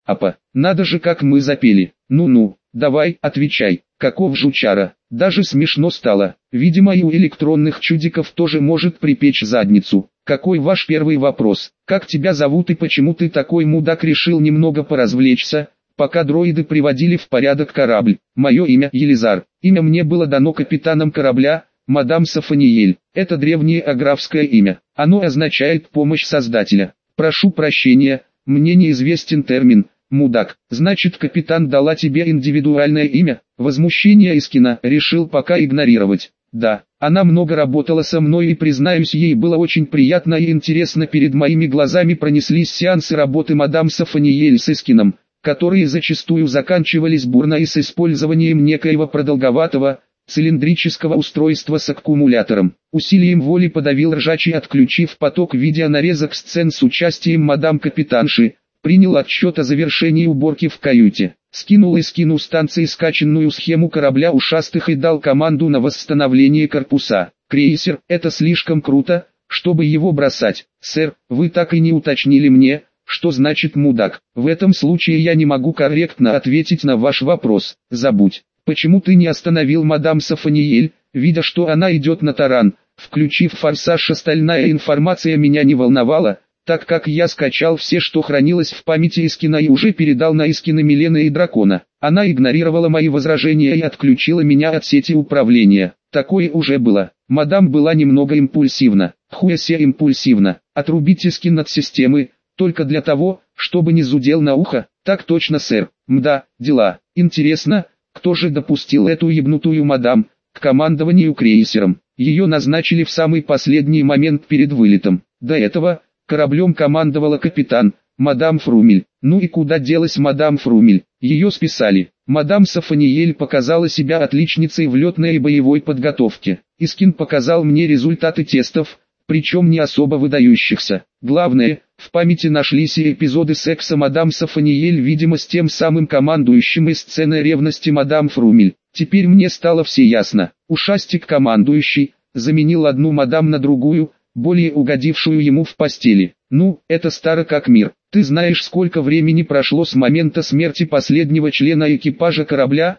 Апа, надо же, как мы запели. Ну-ну, давай, отвечай, каков жучара. Даже смешно стало. Видимо, и у электронных чудиков тоже может припечь задницу. Какой ваш первый вопрос? Как тебя зовут и почему ты такой мудак решил немного поразвлечься, пока дроиды приводили в порядок корабль? Мое имя Елизар. Имя мне было дано капитаном корабля, мадам Сафаниель. Это древнее аграфское имя. Оно означает «помощь Создателя». Прошу прощения, мне неизвестен термин «мудак». Значит, капитан дала тебе индивидуальное имя? Возмущение Искина решил пока игнорировать. Да, она много работала со мной и, признаюсь, ей было очень приятно и интересно. Перед моими глазами пронеслись сеансы работы мадам Сафаниель с Искином, которые зачастую заканчивались бурно и с использованием некоего продолговатого, цилиндрического устройства с аккумулятором. Усилием воли подавил ржачий, отключив поток видеонарезок сцен с участием мадам капитанши, принял отчет о завершении уборки в каюте, скинул Искину станции скачанную схему корабля ушастых и дал команду на восстановление корпуса. Крейсер, это слишком круто, чтобы его бросать. Сэр, вы так и не уточнили мне, что значит мудак. В этом случае я не могу корректно ответить на ваш вопрос. Забудь. Почему ты не остановил мадам Сафаниель, видя, что она идет на таран? Включив форсаж, остальная информация меня не волновала, так как я скачал все, что хранилось в памяти Искина, и уже передал на Искина Милены и Дракона. Она игнорировала мои возражения и отключила меня от сети управления. Такое уже было. Мадам была немного импульсивна. Хуясе импульсивна. Отрубить Искин от системы, только для того, чтобы не зудел на ухо. Так точно, сэр. Мда, дела. Интересно, кто же допустил эту ебнутую мадам к командованию крейсером? Ее назначили в самый последний момент перед вылетом. До этого кораблем командовала капитан, мадам Фрумель. Ну и куда делась мадам Фрумель? Ее списали. Мадам Сафаниель показала себя отличницей в летной и боевой подготовке. Искин показал мне результаты тестов, причем не особо выдающихся. Главное, в памяти нашлись и эпизоды секса мадам Сафаниель, видимо, с тем самым командующим, и сцены ревности мадам Фрумель. Теперь мне стало все ясно. Ушастик командующий заменил одну мадам на другую, более угодившую ему в постели. Ну, это старо как мир. Ты знаешь, сколько времени прошло с момента смерти последнего члена экипажа корабля?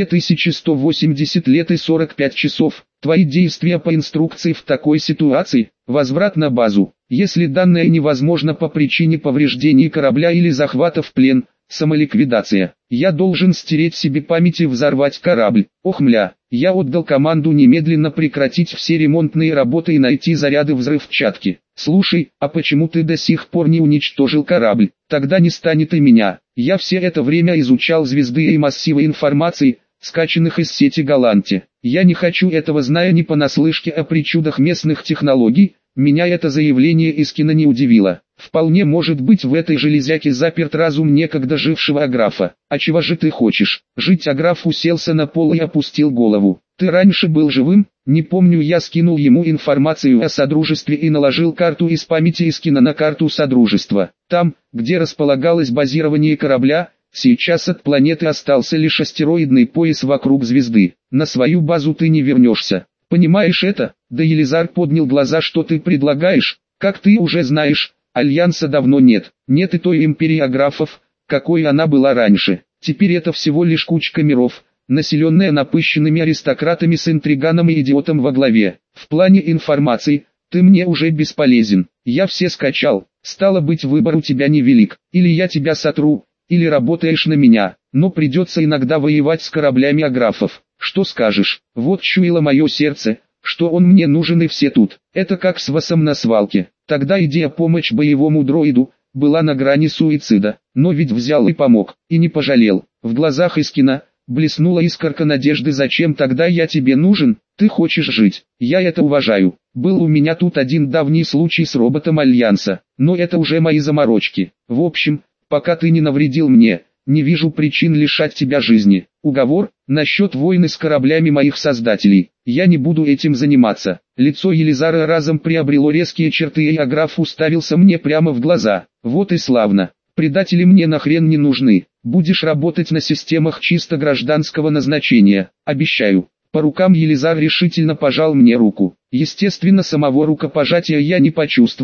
2180 лет и 45 часов. Твои действия по инструкции в такой ситуации? Возврат на базу. Если данное невозможно по причине повреждений корабля или захвата в плен, самоликвидация. Я должен стереть себе память и взорвать корабль. Ох, мля. Я отдал команду немедленно прекратить все ремонтные работы и найти заряды взрывчатки. Слушай, а почему ты до сих пор не уничтожил корабль? Тогда не станет и меня. Я все это время изучал звезды и массивы информации, скачанных из сети Галанти. Я не хочу этого, зная не понаслышке о причудах местных технологий. Меня это заявление Искина не удивило. Вполне может быть, в этой железяке заперт разум некогда жившего Аграфа. А чего же ты хочешь? Жить? Аграф уселся на пол и опустил голову. Ты раньше был живым? Не помню. Я скинул ему информацию о Содружестве и наложил карту из памяти Искина на карту Содружества. Там, где располагалось базирование корабля, сейчас от планеты остался лишь астероидный пояс вокруг звезды. На свою базу ты не вернешься. Понимаешь это? Да, Елизар поднял глаза. Что ты предлагаешь? Как ты уже знаешь, Альянса давно нет. Нет и той империи Аграфов, какой она была раньше. Теперь это всего лишь кучка миров, населенная напыщенными аристократами с интриганом и идиотом во главе. В плане информации, ты мне уже бесполезен. Я все скачал. Стало быть, выбор у тебя невелик. Или я тебя сотру, или работаешь на меня. Но придется иногда воевать с кораблями Аграфов. Что скажешь? Вот чуяло мое сердце, что он мне нужен и все тут. Это как с Васом на свалке. Тогда идея помочь боевому дроиду была на грани суицида. Но ведь взял и помог, и не пожалел. В глазах Искина блеснула искорка надежды. Зачем тогда я тебе нужен? Ты хочешь жить. Я это уважаю. Был у меня тут один давний случай с роботом Альянса. Но это уже мои заморочки. В общем, пока ты не навредил мне, не вижу причин лишать тебя жизни. Уговор? Насчет войны с кораблями моих создателей. Я не буду этим заниматься. Лицо Елизара разом приобрело резкие черты, и Аграф уставился мне прямо в глаза. Вот и славно. Предатели мне нахрен не нужны. Будешь работать на системах чисто гражданского назначения. Обещаю. По рукам Елизар решительно пожал мне руку. Естественно, самого рукопожатия я не почувствовал,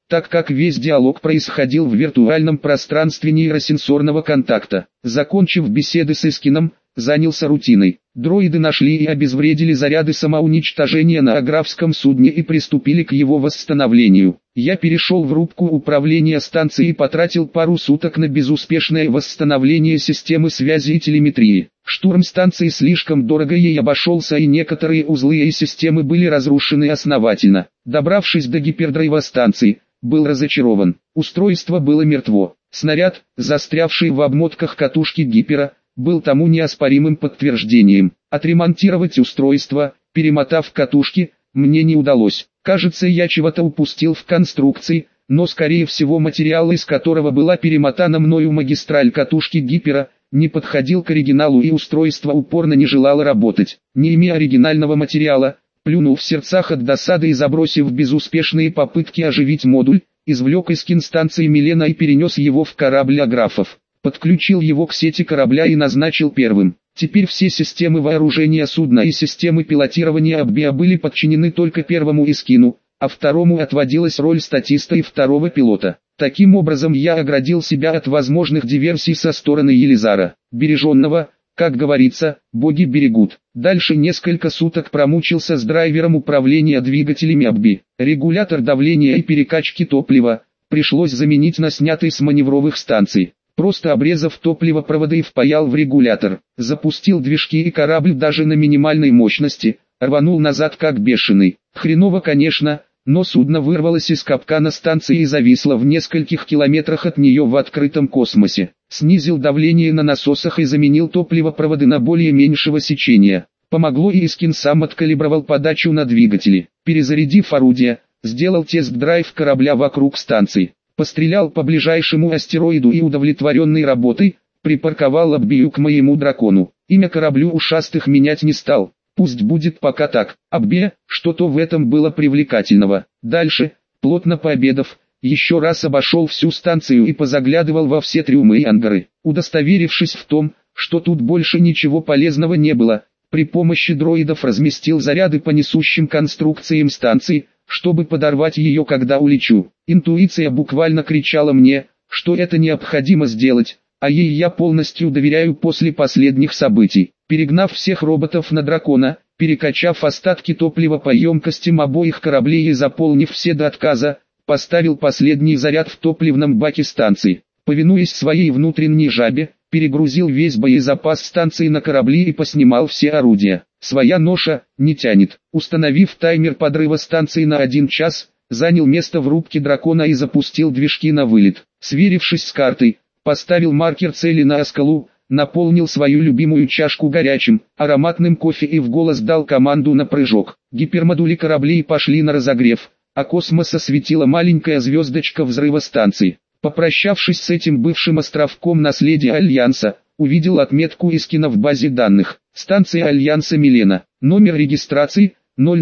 так как весь диалог происходил в виртуальном пространстве нейросенсорного контакта. Закончив беседы с Искином, занялся рутиной. Дроиды нашли и обезвредили заряды самоуничтожения на аграфском судне и приступили к его восстановлению. Я перешел в рубку управления станцией и потратил пару суток на безуспешное восстановление системы связи и телеметрии. Штурм станции слишком дорого ей обошелся, и некоторые узлы и системы были разрушены основательно. Добравшись до гипердрайва станции, был разочарован. Устройство было мертво. Снаряд, застрявший в обмотках катушки гипера, был тому неоспоримым подтверждением. Отремонтировать устройство, перемотав катушки, мне не удалось. Кажется, я чего-то упустил в конструкции, но скорее всего материал, из которого была перемотана мною магистраль катушки гипера, не подходил к оригиналу, и устройство упорно не желало работать. Не имея оригинального материала, плюнув в сердцах от досады и забросив безуспешные попытки оживить модуль, извлек Искин станции Милена и перенес его в корабль Аграфов. Подключил его к сети корабля и назначил первым. Теперь все системы вооружения судна и системы пилотирования Аббиа были подчинены только первому Искину, а второму отводилась роль статиста и второго пилота. Таким образом я оградил себя от возможных диверсий со стороны Елизара. Береженного, как говорится, боги берегут. Дальше несколько суток промучился с драйвером управления двигателями Абби. Регулятор давления и перекачки топлива пришлось заменить на снятый с маневровых станций. Просто обрезав топливопроводы и впаял в регулятор. Запустил движки, и корабль даже на минимальной мощности рванул назад как бешеный. Хреново, конечно, но судно вырвалось из капкана станции и зависло в нескольких километрах от нее в открытом космосе. Снизил давление на насосах и заменил топливопроводы на более меньшего сечения. Помогло, и Искин сам откалибровал подачу на двигатели. Перезарядив орудие, сделал тест-драйв корабля вокруг станции. Пострелял по ближайшему астероиду и, удовлетворенный работой, припарковал Аббию к моему дракону. Имя кораблю ушастых менять не стал. Пусть будет пока так. Аббия, что-то в этом было привлекательного. Дальше, плотно пообедав, еще раз обошел всю станцию и позаглядывал во все трюмы и ангары. Удостоверившись в том, что тут больше ничего полезного не было, при помощи дроидов разместил заряды по несущим конструкциям станции, чтобы подорвать ее, когда улечу. Интуиция буквально кричала мне, что это необходимо сделать, а ей я полностью доверяю после последних событий. Перегнав всех роботов на дракона, перекачав остатки топлива по емкостям обоих кораблей и заполнив все до отказа, поставил последний заряд в топливном баке станции. Повинуясь своей внутренней жабе, перегрузил весь боезапас станции на корабли и поснимал все орудия. Своя ноша не тянет. Установив таймер подрыва станции на 1 час, занял место в рубке дракона и запустил движки на вылет. Сверившись с картой, поставил маркер цели на скалу, наполнил свою любимую чашку горячим, ароматным кофе и в голос дал команду на прыжок. Гипермодули кораблей пошли на разогрев, а космос осветила маленькая звездочка взрыва станции. Попрощавшись с этим бывшим островком наследия Альянса, увидел отметку Искина в базе данных. Станция Альянса Милена. Номер регистрации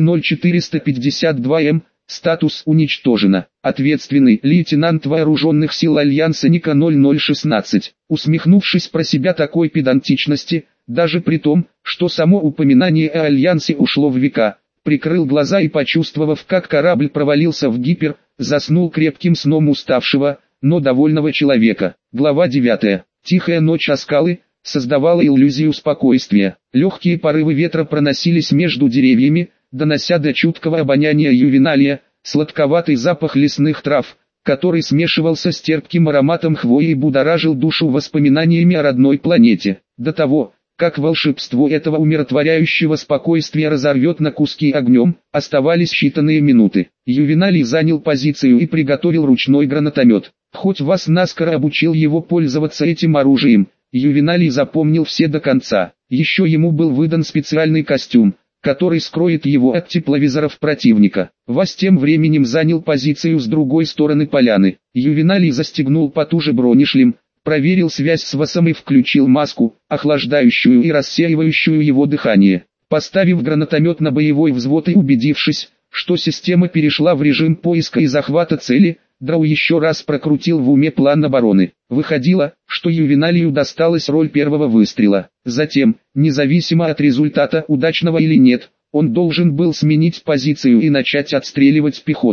00452М. Статус уничтожено. Ответственный лейтенант вооруженных сил Альянса Ника 0016. Усмехнувшись про себя такой педантичности, даже при том, что само упоминание о Альянсе ушло в века, прикрыл глаза и, почувствовав, как корабль провалился в гипер, заснул крепким сном уставшего, но довольного человека. Глава 9. Тихая ночь о скалы создавала иллюзию спокойствия. Легкие порывы ветра проносились между деревьями, донося до чуткого обоняния Ювеналия сладковатый запах лесных трав, который смешивался с терпким ароматом хвои и будоражил душу воспоминаниями о родной планете. До того, как волшебство этого умиротворяющего спокойствия разорвет на куски огнем, оставались считанные минуты. Ювеналий занял позицию и приготовил ручной гранатомет. Хоть вас наскоро обучил его пользоваться этим оружием, Ювеналий запомнил все до конца. Еще ему был выдан специальный костюм, который скроет его от тепловизоров противника. Вась тем временем занял позицию с другой стороны поляны. Ювеналий застегнул потуже бронешлем, проверил связь с Васом и включил маску, охлаждающую и рассеивающую его дыхание. Поставив гранатомет на боевой взвод и убедившись, что система перешла в режим поиска и захвата цели, Драу еще раз прокрутил в уме план обороны. Выходило, что Ювеналию досталась роль первого выстрела. Затем, независимо от результата, удачного или нет, он должен был сменить позицию и начать отстреливать пехоту.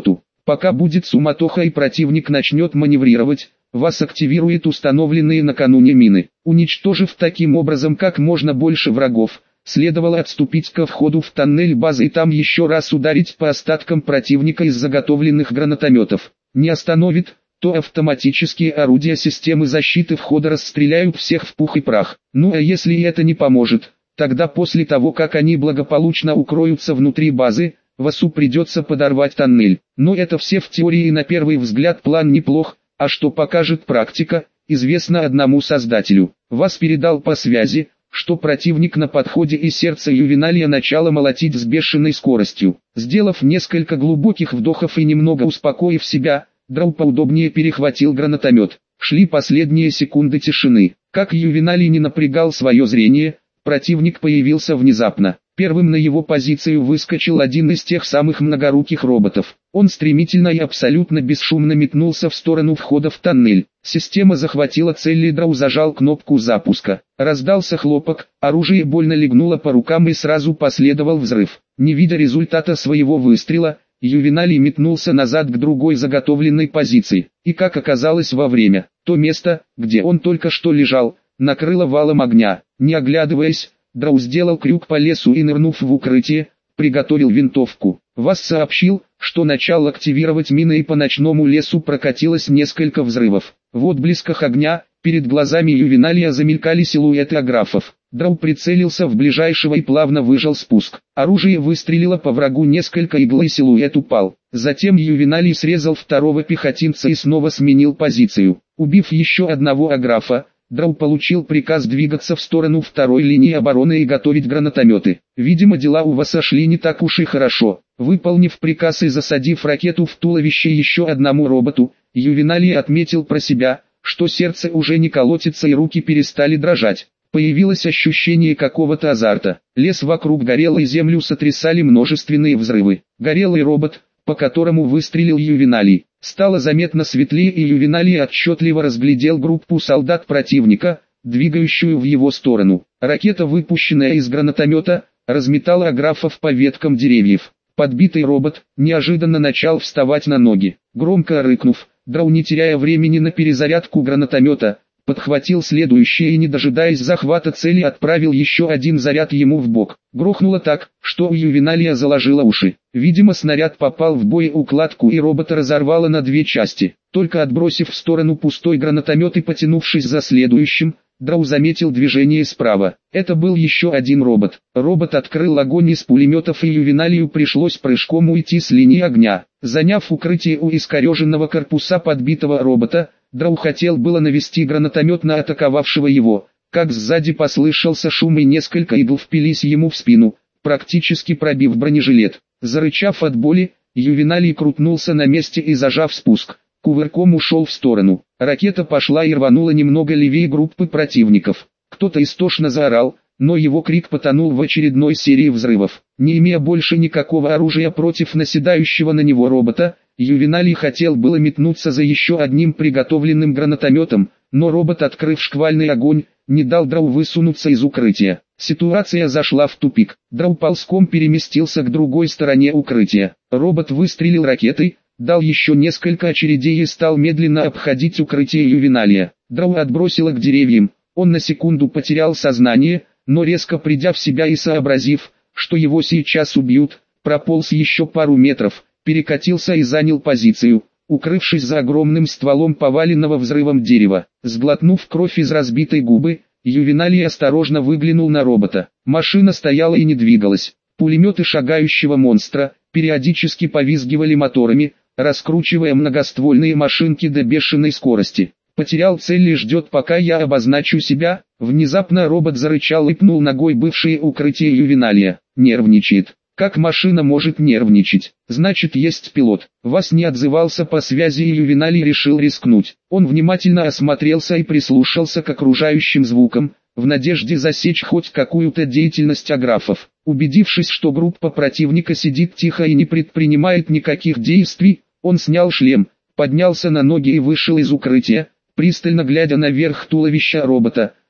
Пока будет суматоха и противник начнет маневрировать, вас активирует установленные накануне мины. Уничтожив таким образом как можно больше врагов, следовало отступить ко входу в тоннель базы и там еще раз ударить по остаткам противника из заготовленных гранатометов. Не остановит, то автоматические орудия системы защиты входа расстреляют всех в пух и прах. Ну а если и это не поможет, тогда после того как они благополучно укроются внутри базы, ВСУ придется подорвать тоннель. Но это все в теории и на первый взгляд план неплох, а что покажет практика, известно одному создателю. Вас передал по связи, что противник на подходе и сердце Ювеналия начало молотить с бешеной скоростью. Сделав несколько глубоких вдохов и немного успокоив себя, Драу поудобнее перехватил гранатомет. Шли последние секунды тишины. Как Ювеналий не напрягал свое зрение, противник появился внезапно. Первым на его позицию выскочил один из тех самых многоруких роботов. Он стремительно и абсолютно бесшумно метнулся в сторону входа в тоннель. Система захватила цель и Драу зажал кнопку запуска. Раздался хлопок, оружие больно легнуло по рукам и сразу последовал взрыв. Не видя результата своего выстрела, Ювеналий метнулся назад к другой заготовленной позиции. И как оказалось вовремя, то место, где он только что лежал, накрыло валом огня. Не оглядываясь, Драу сделал крюк по лесу и, нырнув в укрытие, приготовил винтовку. Вас сообщил, что начал активировать мины и по ночному лесу прокатилось несколько взрывов. В отблесках огня, перед глазами Ювеналия замелькали силуэты аграфов. Драу прицелился в ближайшего и плавно выжал спуск. Оружие выстрелило по врагу несколько игл и силуэт упал. Затем Ювеналий срезал второго пехотинца и снова сменил позицию. Убив еще одного аграфа, Драу получил приказ двигаться в сторону второй линии обороны и готовить гранатометы. Видимо, дела у вас шли не так уж и хорошо. Выполнив приказ и засадив ракету в туловище еще одному роботу, Ювеналий отметил про себя, что сердце уже не колотится и руки перестали дрожать. Появилось ощущение какого-то азарта. Лес вокруг горел и землю сотрясали множественные взрывы. Горелый робот, по которому выстрелил Ювеналий, стало заметно светлее, и Ювеналий отчетливо разглядел группу солдат противника, двигающую в его сторону. Ракета, выпущенная из гранатомета, разметала аграфов по веткам деревьев. Подбитый робот неожиданно начал вставать на ноги. Громко рыкнув, Драу, не теряя времени на перезарядку гранатомета, подхватил следующее и, не дожидаясь захвата цели, отправил еще один заряд ему в бок. Грохнуло так, что у Ювеналия заложило уши. Видимо, снаряд попал в боеукладку и робота разорвало на две части. Только отбросив в сторону пустой гранатомет и потянувшись за следующим, Драу заметил движение справа. Это был еще один робот. Робот открыл огонь из пулеметов, и Ювеналию пришлось прыжком уйти с линии огня. Заняв укрытие у искореженного корпуса подбитого робота, Драу хотел было навести гранатомет на атаковавшего его, как сзади послышался шум и несколько игл впились ему в спину, практически пробив бронежилет. Зарычав от боли, Ювеналий крутнулся на месте и, зажав спуск, кувырком ушел в сторону. Ракета пошла и рванула немного левее группы противников. Кто-то истошно заорал, но его крик потонул в очередной серии взрывов. Не имея больше никакого оружия против наседающего на него робота, Ювеналий хотел было метнуться за еще одним приготовленным гранатометом, но робот, открыв шквальный огонь, не дал Драу высунуться из укрытия. Ситуация зашла в тупик. Драу ползком переместился к другой стороне укрытия. Робот выстрелил ракетой, дал еще несколько очередей и стал медленно обходить укрытие Ювеналия. Драу отбросило к деревьям. Он на секунду потерял сознание, но резко придя в себя и сообразив, что его сейчас убьют, прополз еще пару метров, перекатился и занял позицию, укрывшись за огромным стволом поваленного взрывом дерева. Сглотнув кровь из разбитой губы, Ювеналий осторожно выглянул на робота. Машина стояла и не двигалась. Пулеметы шагающего монстра периодически повизгивали моторами, раскручивая многоствольные машинки до бешеной скорости. Потерял цель и ждет, пока я обозначу себя. Внезапно робот зарычал и пнул ногой бывшее укрытие Ювеналия. Нервничает. Как машина может нервничать? Значит, есть пилот. Вас не отзывался по связи, и Ювеналий решил рискнуть. Он внимательно осмотрелся и прислушался к окружающим звукам, в надежде засечь хоть какую-то деятельность аграфов. Убедившись, что группа противника сидит тихо и не предпринимает никаких действий, он снял шлем, поднялся на ноги и вышел из укрытия, пристально глядя наверх туловища робота.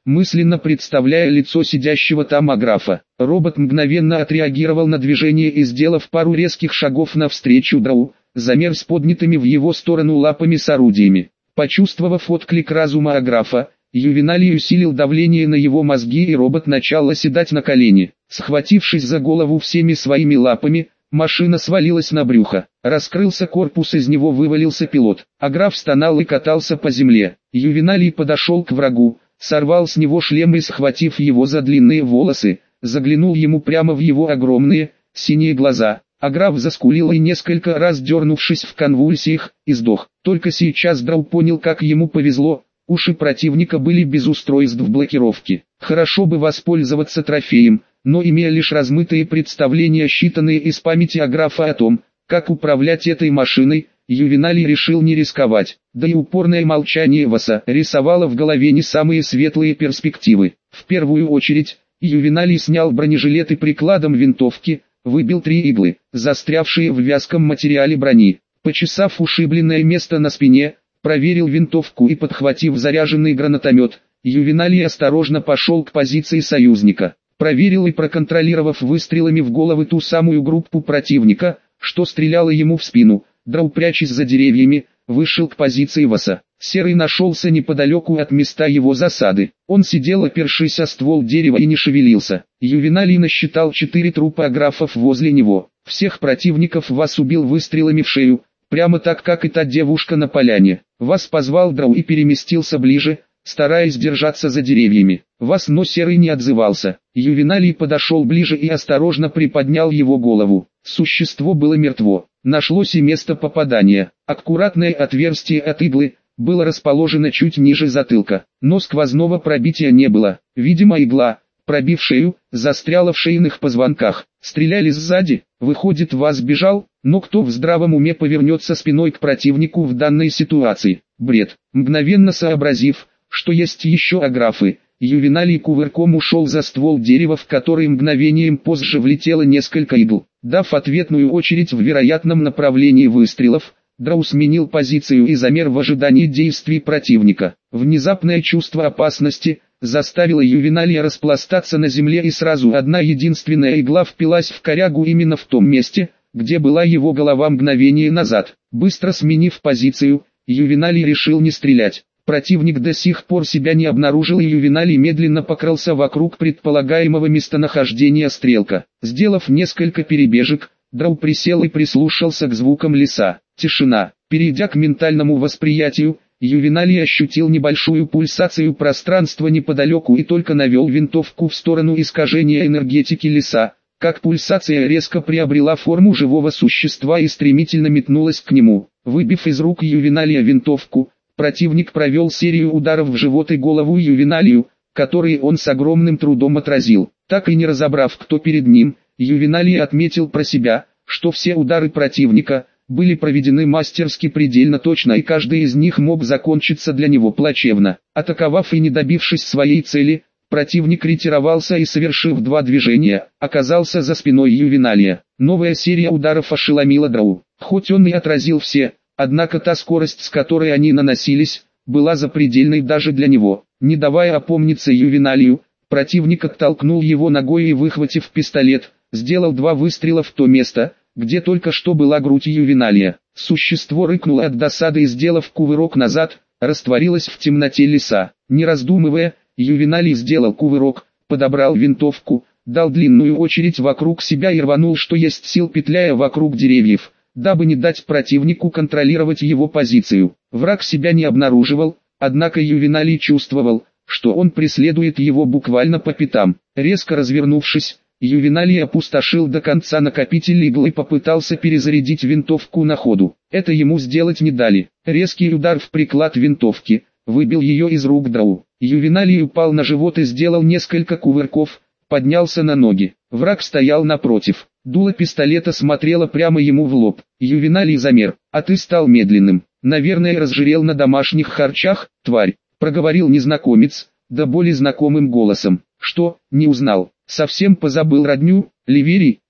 мысленно представляя лицо сидящего там Аграфа. Робот мгновенно отреагировал на движение и, сделав пару резких шагов навстречу Драу, замер с поднятыми в его сторону лапами с орудиями. Почувствовав отклик разума Аграфа, Ювеналий усилил давление на его мозги, и робот начал оседать на колени. Схватившись за голову всеми своими лапами, машина свалилась на брюхо. Раскрылся корпус, из него вывалился пилот. Аграф стонал и катался по земле. Ювеналий подошел к врагу, сорвал с него шлем и, схватив его за длинные волосы, заглянул ему прямо в его огромные, синие глаза. Аграф заскулил и, несколько раз дернувшись в конвульсиях, издох. Только сейчас Драу понял, как ему повезло. Уши противника были без устройств блокировки. Хорошо бы воспользоваться трофеем, но имея лишь размытые представления, считанные из памяти Аграфа о том, как управлять этой машиной, Ювеналий решил не рисковать. Да и упорное молчание Васа рисовало в голове не самые светлые перспективы. В первую очередь, Ювеналий снял бронежилет и прикладом винтовки выбил 3 иглы, застрявшие в вязком материале брони. Почесав ушибленное место на спине, проверил винтовку и, подхватив заряженный гранатомет, Ювеналий осторожно пошел к позиции союзника. Проверил и, проконтролировав выстрелами в головы ту самую группу противника, что стреляла ему в спину, Драу, прячась за деревьями, вышел к позиции Васа. Серый нашелся неподалеку от места его засады. Он сидел, опершись о ствол дерева, и не шевелился. Ювеналий насчитал 4 трупа Аграфов возле него. Всех противников Вас убил выстрелами в шею, прямо так, как и та девушка на поляне. Вас позвал Драу и переместился ближе, стараясь держаться за деревьями. Вас, но Серый не отзывался. Ювеналий подошел ближе и осторожно приподнял его голову. Существо было мертво. Нашлось и место попадания. Аккуратное отверстие от иглы было расположено чуть ниже затылка, но сквозного пробития не было. Видимо, игла, пробив шею, застряла в шейных позвонках. Стреляли сзади, выходит, Вас бежал, но кто в здравом уме повернется спиной к противнику в данной ситуации? Бред. Мгновенно сообразив, что есть еще Аграфы, Ювеналий кувырком ушел за ствол дерева, в который мгновением позже влетело несколько игл. Дав ответную очередь в вероятном направлении выстрелов, Драу сменил позицию и замер в ожидании действий противника. Внезапное чувство опасности заставило Ювеналия распластаться на земле, и сразу одна единственная игла впилась в корягу именно в том месте, где была его голова мгновение назад. Быстро сменив позицию, Ювеналий решил не стрелять. Противник до сих пор себя не обнаружил, и Ювеналий медленно покрался вокруг предполагаемого местонахождения стрелка. Сделав несколько перебежек, Драу присел и прислушался к звукам леса. Тишина. Перейдя к ментальному восприятию, Ювеналий ощутил небольшую пульсацию пространства неподалеку и только навел винтовку в сторону искажения энергетики леса, как пульсация резко приобрела форму живого существа и стремительно метнулась к нему. Выбив из рук Ювеналия винтовку, противник провел серию ударов в живот и голову Ювеналию, которые он с огромным трудом отразил. Так и не разобрав, кто перед ним, Ювеналий отметил про себя, что все удары противника были проведены мастерски, предельно точно, и каждый из них мог закончиться для него плачевно. Атаковав и не добившись своей цели, противник ретировался и, совершив 2 движения, оказался за спиной Ювеналия. Новая серия ударов ошеломила Драу. Хоть он и отразил все, однако та скорость, с которой они наносились, была запредельной даже для него. Не давая опомниться Ювеналию, противник оттолкнул его ногой и, выхватив пистолет, сделал 2 выстрела в то место, где только что была грудь Ювеналия. Существо рыкнуло от досады и, сделав кувырок назад, растворилось в темноте леса. Не раздумывая, Ювеналий сделал кувырок, подобрал винтовку, дал длинную очередь вокруг себя и рванул что есть сил, петляя вокруг деревьев, дабы не дать противнику контролировать его позицию. Враг себя не обнаруживал, однако Ювеналий чувствовал, что он преследует его буквально по пятам. Резко развернувшись, Ювеналий опустошил до конца накопитель игл и попытался перезарядить винтовку на ходу. Это ему сделать не дали. Резкий удар в приклад винтовки выбил ее из рук Драу. Ювеналий упал на живот и сделал несколько кувырков, поднялся на ноги. Враг стоял напротив. Дуло пистолета смотрело прямо ему в лоб. Ювеналий замер. «А ты стал медленным. Наверное, разжирел на домашних харчах, тварь», проговорил незнакомец, да более знакомым голосом. «Что, не узнал? Совсем позабыл родню, Ливерий?»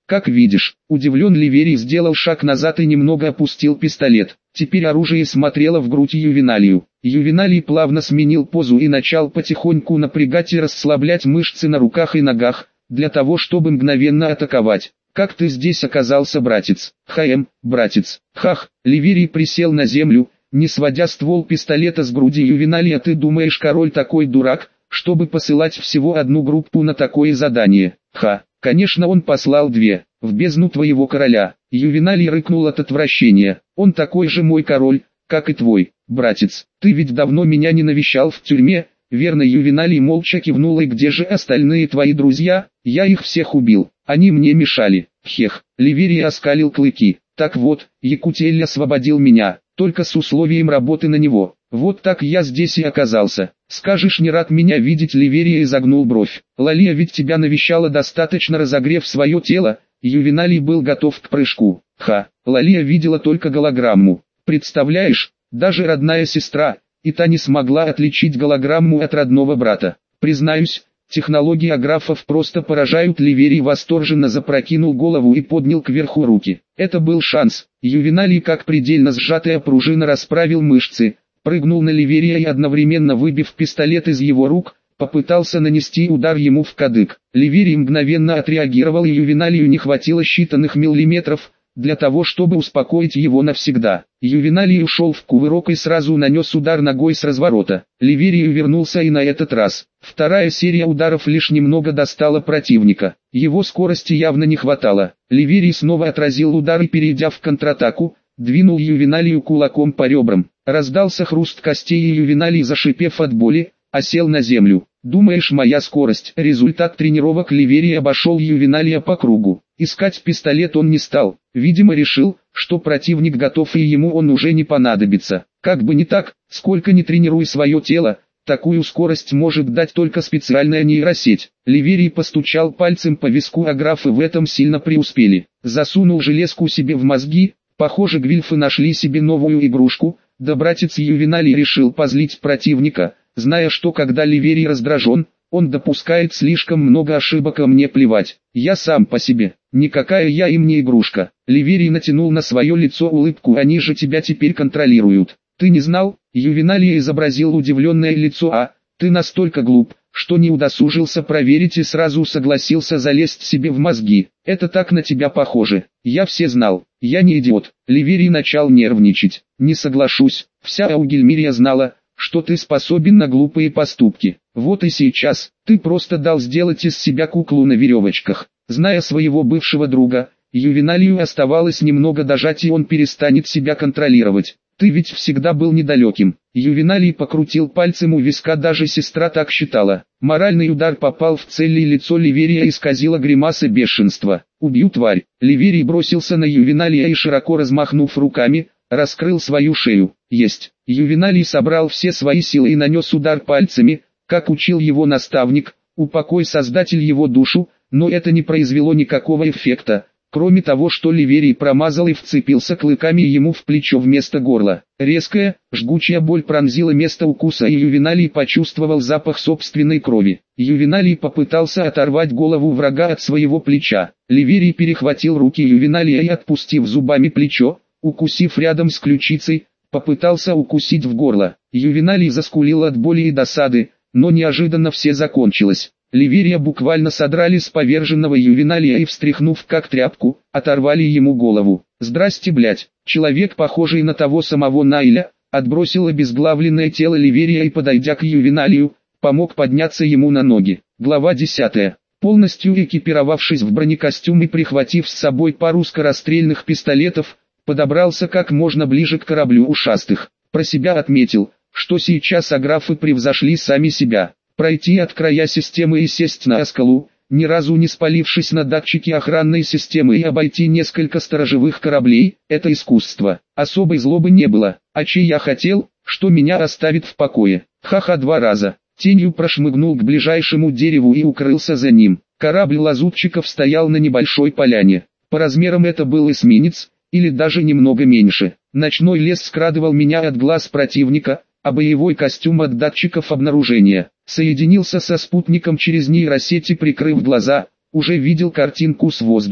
Как видишь, удивлен Ливерий сделал шаг назад и немного опустил пистолет. Теперь оружие смотрело в грудь Ювеналию. Ювеналий плавно сменил позу и начал потихоньку напрягать и расслаблять мышцы на руках и ногах, для того чтобы мгновенно атаковать. «Как ты здесь оказался, братец?» Братец». «Хах!» Ливерий присел на землю, не сводя ствол пистолета с груди Ювеналия. «Ты думаешь, король такой дурак, чтобы посылать всего одну группу на такое задание?» «Ха! Конечно, он послал две, в бездну твоего короля». Ювеналий рыкнул от отвращения. «Он такой же мой король, как и твой, братец. Ты ведь давно меня не навещал в тюрьме, верно?» Ювеналий молча кивнул. «И где же остальные твои друзья?» «Я их всех убил, они мне мешали». «Хех!» Ливерий оскалил клыки. «Так вот, Якутель освободил меня, только с условием работы на него. Вот так я здесь и оказался. Скажешь, не рад меня видеть?» Ливерий изогнул бровь. «Лалия ведь тебя навещала, достаточно разогрев свое тело». Ювеналий был готов к прыжку. «Ха! Лалия видела только голограмму. Представляешь, даже родная сестра, и та не смогла отличить голограмму от родного брата. Признаюсь, технологии аграфов просто поражают». Ливерий восторженно запрокинул голову и поднял кверху руки. Это был шанс. Ювеналий, как предельно сжатая пружина, расправил мышцы, прыгнул на Ливерия и, одновременно выбив пистолет из его рук, попытался нанести удар ему в кадык. Ливерий мгновенно отреагировал, и Ювеналию не хватило считанных миллиметров для того, чтобы успокоить его навсегда. Ювеналий ушел в кувырок и сразу нанес удар ногой с разворота. Ливерий увернулся и на этот раз. Вторая серия ударов лишь немного достала противника. Его скорости явно не хватало. Ливерий снова отразил удар и, перейдя в контратаку, двинул Ювеналию кулаком по ребрам. Раздался хруст костей, и Ювеналий, зашипев от боли, осел на землю. «Думаешь, моя скорость?» Результат тренировок. Ливерий обошел Ювеналия по кругу. Искать пистолет он не стал. Видимо, решил, что противник готов и ему он уже не понадобится. Как бы не так, сколько ни тренируй свое тело, такую скорость может дать только специальная нейросеть. Ливерий постучал пальцем по виску, а графы в этом сильно преуспели. Засунул железку себе в мозги. Похоже, гвильфы нашли себе новую игрушку. Да, братец, Ювеналий решил позлить противника, зная, что когда Ливерий раздражен, он допускает слишком много ошибок. А мне плевать, я сам по себе, никакая я им не игрушка. Ливерий натянул на свое лицо улыбку. Они же тебя теперь контролируют. Ты не знал? Ювеналий изобразил удивленное лицо. А, ты настолько глуп, что не удосужился проверить и сразу согласился залезть себе в мозги. Это так на тебя похоже. Я все знал, я не идиот. Ливерий начал нервничать. Не соглашусь, вся Аугельмирия знала, что ты способен на глупые поступки. Вот и сейчас, ты просто дал сделать из себя куклу на веревочках. Зная своего бывшего друга, Ювеналию оставалось немного дожать, и он перестанет себя контролировать. Ты ведь всегда был недалеким. Ювеналий покрутил пальцем у виска, даже сестра так считала. Моральный удар попал в цель, и лицо Ливерия исказило гримаса бешенства. «Убью, тварь!» Ливерий бросился на Ювеналия и, широко размахнув руками, раскрыл свою шею. Есть. Ювеналий собрал все свои силы и нанес удар пальцами, как учил его наставник, упокой Создатель его душу, но это не произвело никакого эффекта, кроме того, что Ливерий промазал и вцепился клыками ему в плечо вместо горла. Резкая, жгучая боль пронзила место укуса, и Ювеналий почувствовал запах собственной крови. Ювеналий попытался оторвать голову врага от своего плеча. Ливерий перехватил руки Ювеналия и, отпустив зубами плечо, укусив рядом с ключицей, попытался укусить в горло. Ювеналий заскулил от боли и досады, но неожиданно все закончилось. Ливерия буквально содрали с поверженного Ювеналия и, встряхнув как тряпку, оторвали ему голову. «Здрасте, блять!» Человек, похожий на того самого Найля, отбросил обезглавленное тело Ливерия и, подойдя к Ювеналию, помог подняться ему на ноги. Глава 10. Полностью экипировавшись в бронекостюм и прихватив с собой пару скорострельных пистолетов, подобрался как можно ближе к кораблю ушастых. Про себя отметил, что сейчас аграфы превзошли сами себя. Пройти от края системы и сесть на скалу, ни разу не спалившись на датчики охранной системы, и обойти несколько сторожевых кораблей – это искусство. Особой злобы не было, а чей я хотел, что меня оставит в покое. Ха-ха, 2 раза. Тенью прошмыгнул к ближайшему дереву и укрылся за ним. Корабль лазутчиков стоял на небольшой поляне. По размерам это был эсминец, или даже немного меньше. Ночной лес скрадывал меня от глаз противника, а боевой костюм от датчиков обнаружения. Соединился со спутником через нейросети, прикрыв глаза, уже видел картинку с воздуха.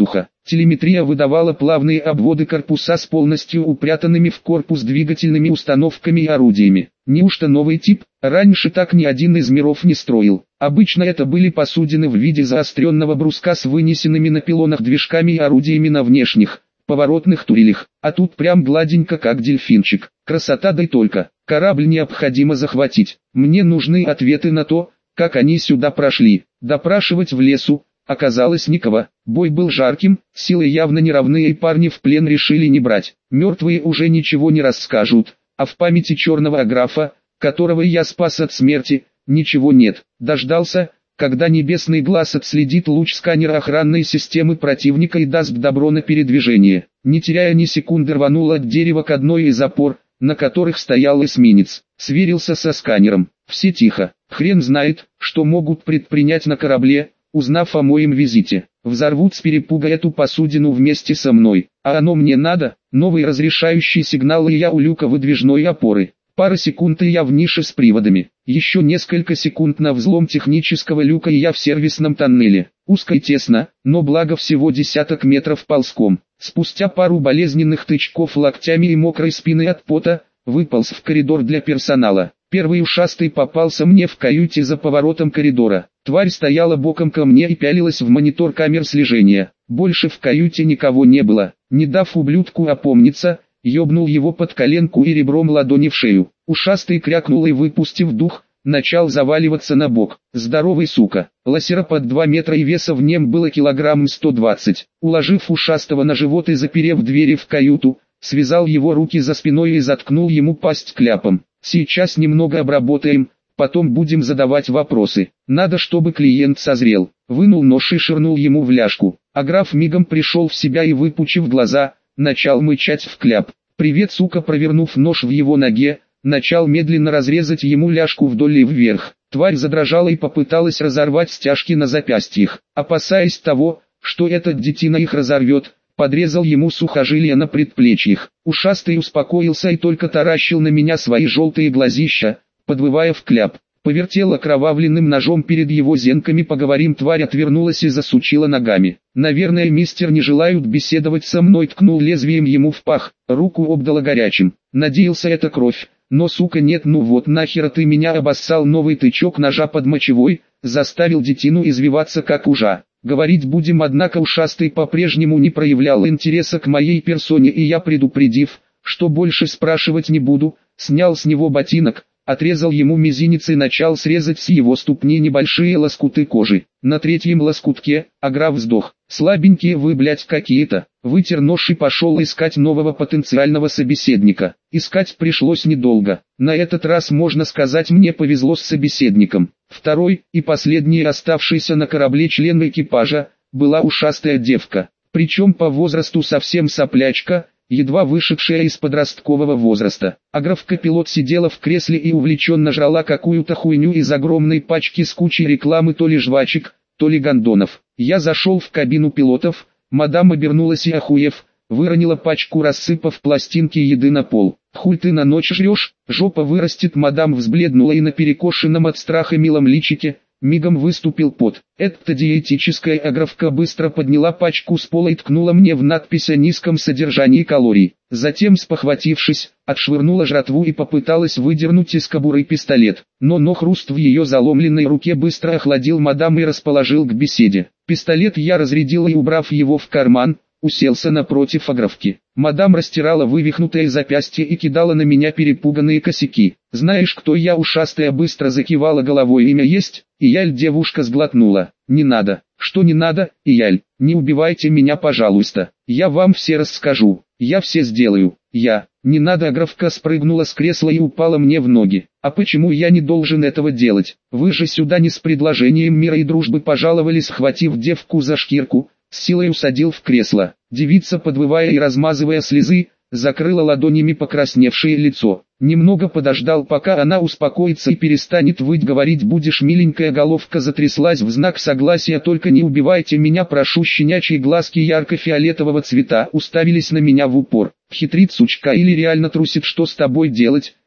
Телеметрия выдавала плавные обводы корпуса с полностью упрятанными в корпус двигательными установками и орудиями. Неужто новый тип? Раньше так ни один из миров не строил. Обычно это были посудины в виде заостренного бруска с вынесенными на пилонах движками и орудиями на внешних, поворотных турелях. А тут прям гладенько как дельфинчик. Красота да и только. Корабль необходимо захватить. Мне нужны ответы на то, как они сюда прошли. Допрашивать в лесу оказалось никого. Бой был жарким, силы явно неравные и парни в плен решили не брать. Мертвые уже ничего не расскажут, а в памяти черного графа, которого я спас от смерти, ничего нет. Дождался, когда небесный глаз отследит луч сканера охранной системы противника и даст добро на передвижение. Не теряя ни секунды рванул от дерева к одной из опор, на которых стоял эсминец. Сверился со сканером. Все тихо. Хрен знает, что могут предпринять на корабле, узнав о моем визите. Взорвут с перепуга эту посудину вместе со мной. А оно мне надо? Новый разрешающий сигнал, и я у люка выдвижной опоры. Пара секунд и я в нише с приводами. Еще несколько секунд на взлом технического люка и я в сервисном тоннеле. Узко и тесно, но благо всего десяток метров ползком. Спустя пару болезненных тычков локтями и мокрой спиной от пота, выполз в коридор для персонала. Первый ушастый попался мне в каюте за поворотом коридора. Тварь стояла боком ко мне и пялилась в монитор камер слежения. Больше в каюте никого не было. Не дав ублюдку опомниться, ёбнул его под коленку и ребром ладони в шею. Ушастый крякнул и, выпустив дух, начал заваливаться на бок. Здоровый сука. Лосера под 2 метра и веса в нем было килограмм 120. Уложив ушастого на живот и заперев двери в каюту, связал его руки за спиной и заткнул ему пасть кляпом. Сейчас немного обработаем, потом будем задавать вопросы. Надо, чтобы клиент созрел. Вынул нож и швырнул ему в ляжку. А граф мигом пришел в себя и, выпучив глаза, начал мычать в кляп. «Привет, сука!» Провернув нож в его ноге, начал медленно разрезать ему ляжку вдоль и вверх. Тварь задрожала и попыталась разорвать стяжки на запястьях. Опасаясь того, что этот детина их разорвет, подрезал ему сухожилия на предплечьях. Ушастый успокоился и только таращил на меня свои желтые глазища, подвывая в кляп. Повертел окровавленным ножом перед его зенками. «Поговорим». Тварь отвернулась и засучила ногами. «Наверное, мистер не желают беседовать со мной». Ткнул лезвием ему в пах, руку обдало горячим. Надеялся, это кровь. Но, сука, нет. Ну вот нахера ты меня обоссал. Новый тычок ножа под мочевой заставил детину извиваться как ужа. Говорить будем, однако ушастый по-прежнему не проявлял интереса к моей персоне, и я, предупредив, что больше спрашивать не буду, снял с него ботинок, отрезал ему мизинец и начал срезать с его ступни небольшие лоскуты кожи. На третьем лоскутке, граф вздох. «Слабенькие вы, блять, какие-то». Вытер нож и пошел искать нового потенциального собеседника. Искать пришлось недолго. На этот раз, можно сказать, мне повезло с собеседником. Второй и последний оставшийся на корабле член экипажа была ушастая девка. Причем по возрасту совсем соплячка, едва вышедшая из подросткового возраста. Аграфка-пилот сидела в кресле и увлеченно жрала какую-то хуйню из огромной пачки с кучей рекламы, то ли жвачек, то ли гондонов. Я зашел в кабину пилотов, мадам обернулась и, охуев, выронила пачку, рассыпав пластинки еды на пол. «Хуй ты на ночь жрешь, жопа вырастет». Мадам взбледнула и на перекошенном от страха милом личике мигом выступил пот. Эта диетическая аграфка быстро подняла пачку с пола и ткнула мне в надпись о низком содержании калорий. Затем, спохватившись, отшвырнула жратву и попыталась выдернуть из кобуры пистолет. Но хруст в ее заломленной руке быстро охладил мадам и расположил к беседе. Пистолет я разрядил и, убрав его в карман, уселся напротив аграфки. Мадам растирала вывихнутое запястье и кидала на меня перепуганные косяки. «Знаешь, кто я?» Ушастая быстро закивала головой. «Имя есть?» Ияль. Девушка сглотнула. «Не надо». «Что не надо, Ияль? Не убивайте меня, пожалуйста. Я вам все расскажу. Я все сделаю. Я...» «Не надо». Аграфка спрыгнула с кресла и упала мне в ноги. «А почему я не должен этого делать? Вы же сюда не с предложением мира и дружбы пожаловали». Схватив девку за шкирку, с силой усадил в кресло. Девица, подвывая и размазывая слезы, закрыла ладонями покрасневшее лицо. Немного подождал, пока она успокоится и перестанет выть. «Говорить будешь?» Миленькая головка затряслась в знак согласия. «Только не убивайте меня, прошу». Щенячьи глазки ярко-фиолетового цвета уставились на меня в упор. «Хитрит, сучка, или реально трусит?» «Что с тобой делать?»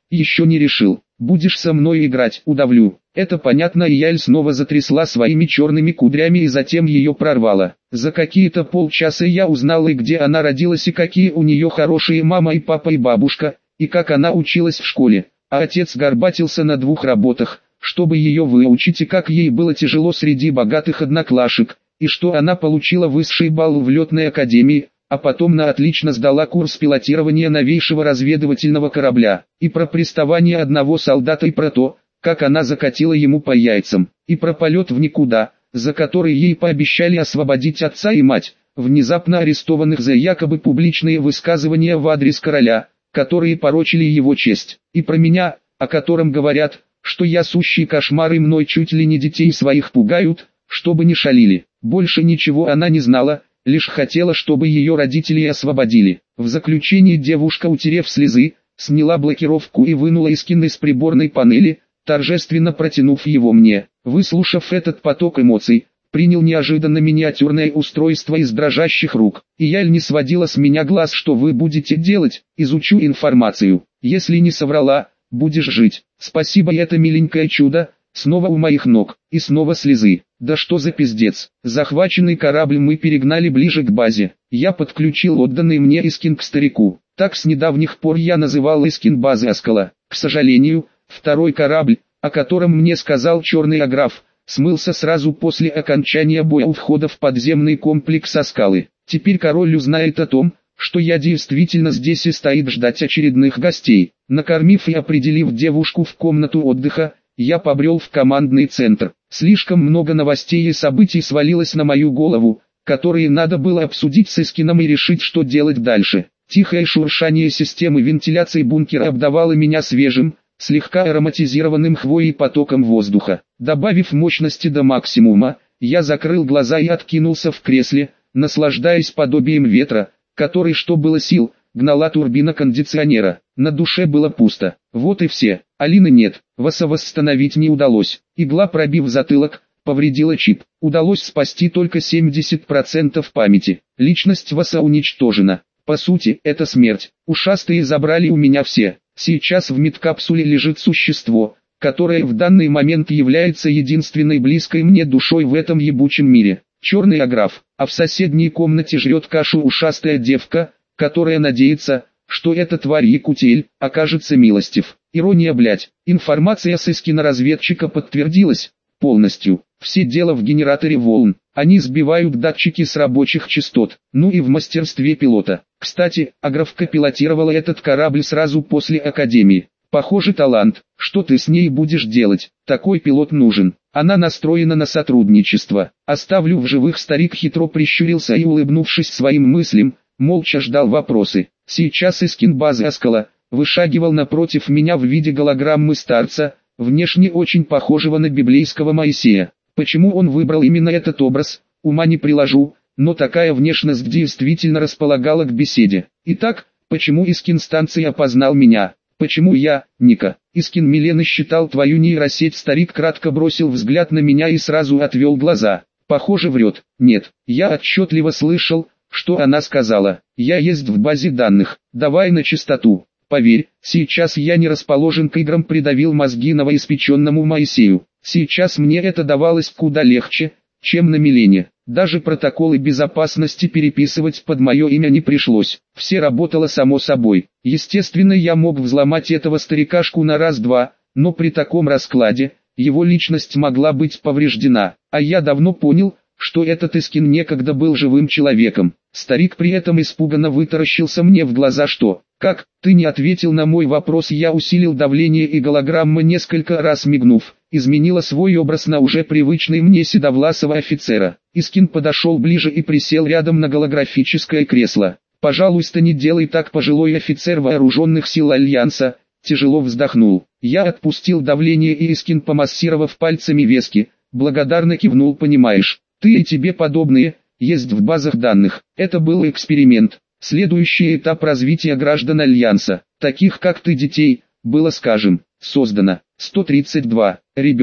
Еще не решил. Будешь со мной играть, удавлю. Это понятно, и Яль снова затрясла своими черными кудрями и затем ее прорвало. За какие-то полчаса я узнал, и где она родилась, и какие у нее хорошие мама и папа и бабушка, и как она училась в школе. А отец горбатился на 2 работах, чтобы ее выучить, и как ей было тяжело среди богатых одноклашек, и что она получила высший балл в летной академии, а потом на отлично сдала курс пилотирования новейшего разведывательного корабля, и про приставание одного солдата, и про то, как она закатила ему по яйцам, и про полет в никуда, за который ей пообещали освободить отца и мать, внезапно арестованных за якобы публичные высказывания в адрес короля, которые порочили его честь, и про меня, о котором говорят, что я сущий кошмар и мной чуть ли не детей своих пугают, чтобы не шалили. Больше ничего она не знала, лишь хотела, чтобы ее родители освободили. В заключение девушка, утерев слезы, сняла блокировку и вынула Искин из приборной панели, торжественно протянув его мне. Выслушав этот поток эмоций, принял неожиданно миниатюрное устройство из дрожащих рук. И Яль не сводила с меня глаз. Что вы будете делать? Изучу информацию. Если не соврала, будешь жить. Спасибо, это миленькое чудо. Снова у моих ног, и снова слезы. Да что за пиздец. Захваченный корабль мы перегнали ближе к базе. Я подключил отданный мне Искин к старику. Так с недавних пор я называл Искин базы Аскала. К сожалению, второй корабль, о котором мне сказал черный аграф, смылся сразу после окончания боя у входа в подземный комплекс Аскалы. Теперь король узнает о том, что я действительно здесь и стоит ждать очередных гостей. Накормив и определив девушку в комнату отдыха, я побрел в командный центр. Слишком много новостей и событий свалилось на мою голову, которые надо было обсудить с Искином и решить, что делать дальше. Тихое шуршание системы вентиляции бункера обдавало меня свежим, слегка ароматизированным хвоей потоком воздуха. Добавив мощности до максимума, я закрыл глаза и откинулся в кресле, наслаждаясь подобием ветра, который, что было сил, гнала турбина кондиционера. На душе было пусто. Вот и все. Алины нет. Васа восстановить не удалось. Игла, пробив затылок, повредила чип. Удалось спасти только 70% памяти. Личность Васа уничтожена. По сути, это смерть. Ушастые забрали у меня все. Сейчас в медкапсуле лежит существо, которое в данный момент является единственной близкой мне душой в этом ебучем мире. Черный аграф. А в соседней комнате жрет кашу ушастая девка, которая надеется, что эта тварь Якутель окажется милостив. Ирония, блять. Информация с Искина разведчика подтвердилась полностью. Все дело в генераторе волн. Они сбивают датчики с рабочих частот. Ну и в мастерстве пилота. Кстати, аграфка пилотировала этот корабль сразу после академии. Похоже, талант. Что ты с ней будешь делать? Такой пилот нужен. Она настроена на сотрудничество. Оставлю в живых. Старик хитро прищурился и, улыбнувшись своим мыслям, молча ждал вопросы. Сейчас Искин базы Аскала вышагивал напротив меня в виде голограммы старца, внешне очень похожего на библейского Моисея. Почему он выбрал именно этот образ, ума не приложу, но такая внешность действительно располагала к беседе. Итак, почему Искин станции опознал меня? Почему я, Ника? Искин Милена считал твою нейросеть. Старик кратко бросил взгляд на меня и сразу отвел глаза. Похоже, врет. Нет, я отчетливо слышал, что она сказала. Я есть в базе данных. Давай на чистоту. Поверь, сейчас я не расположен к играм, придавил мозги новоиспеченному Моисею. Сейчас мне это давалось куда легче, чем на Милене. Даже протоколы безопасности переписывать под мое имя не пришлось. Все работало само собой. Естественно, я мог взломать этого старикашку на раз-два, но при таком раскладе, его личность могла быть повреждена. А я давно понял, что этот Искин некогда был живым человеком. Старик при этом испуганно вытаращился мне в глаза. Что? Как? Ты не ответил на мой вопрос. Я усилил давление, и голограмма, несколько раз мигнув, изменила свой образ на уже привычный мне седовласого офицера. Искин подошел ближе и присел рядом на голографическое кресло. «Пожалуйста, не делай так». Пожилой офицер вооруженных сил Альянса тяжело вздохнул. Я отпустил давление, и Искин, помассировав пальцами вески, благодарно кивнул. «Понимаешь, ты и тебе подобные есть в базах данных. Это был эксперимент. Следующий этап развития граждан Альянса, таких как ты, детей, было, скажем, создано 132 ребенка.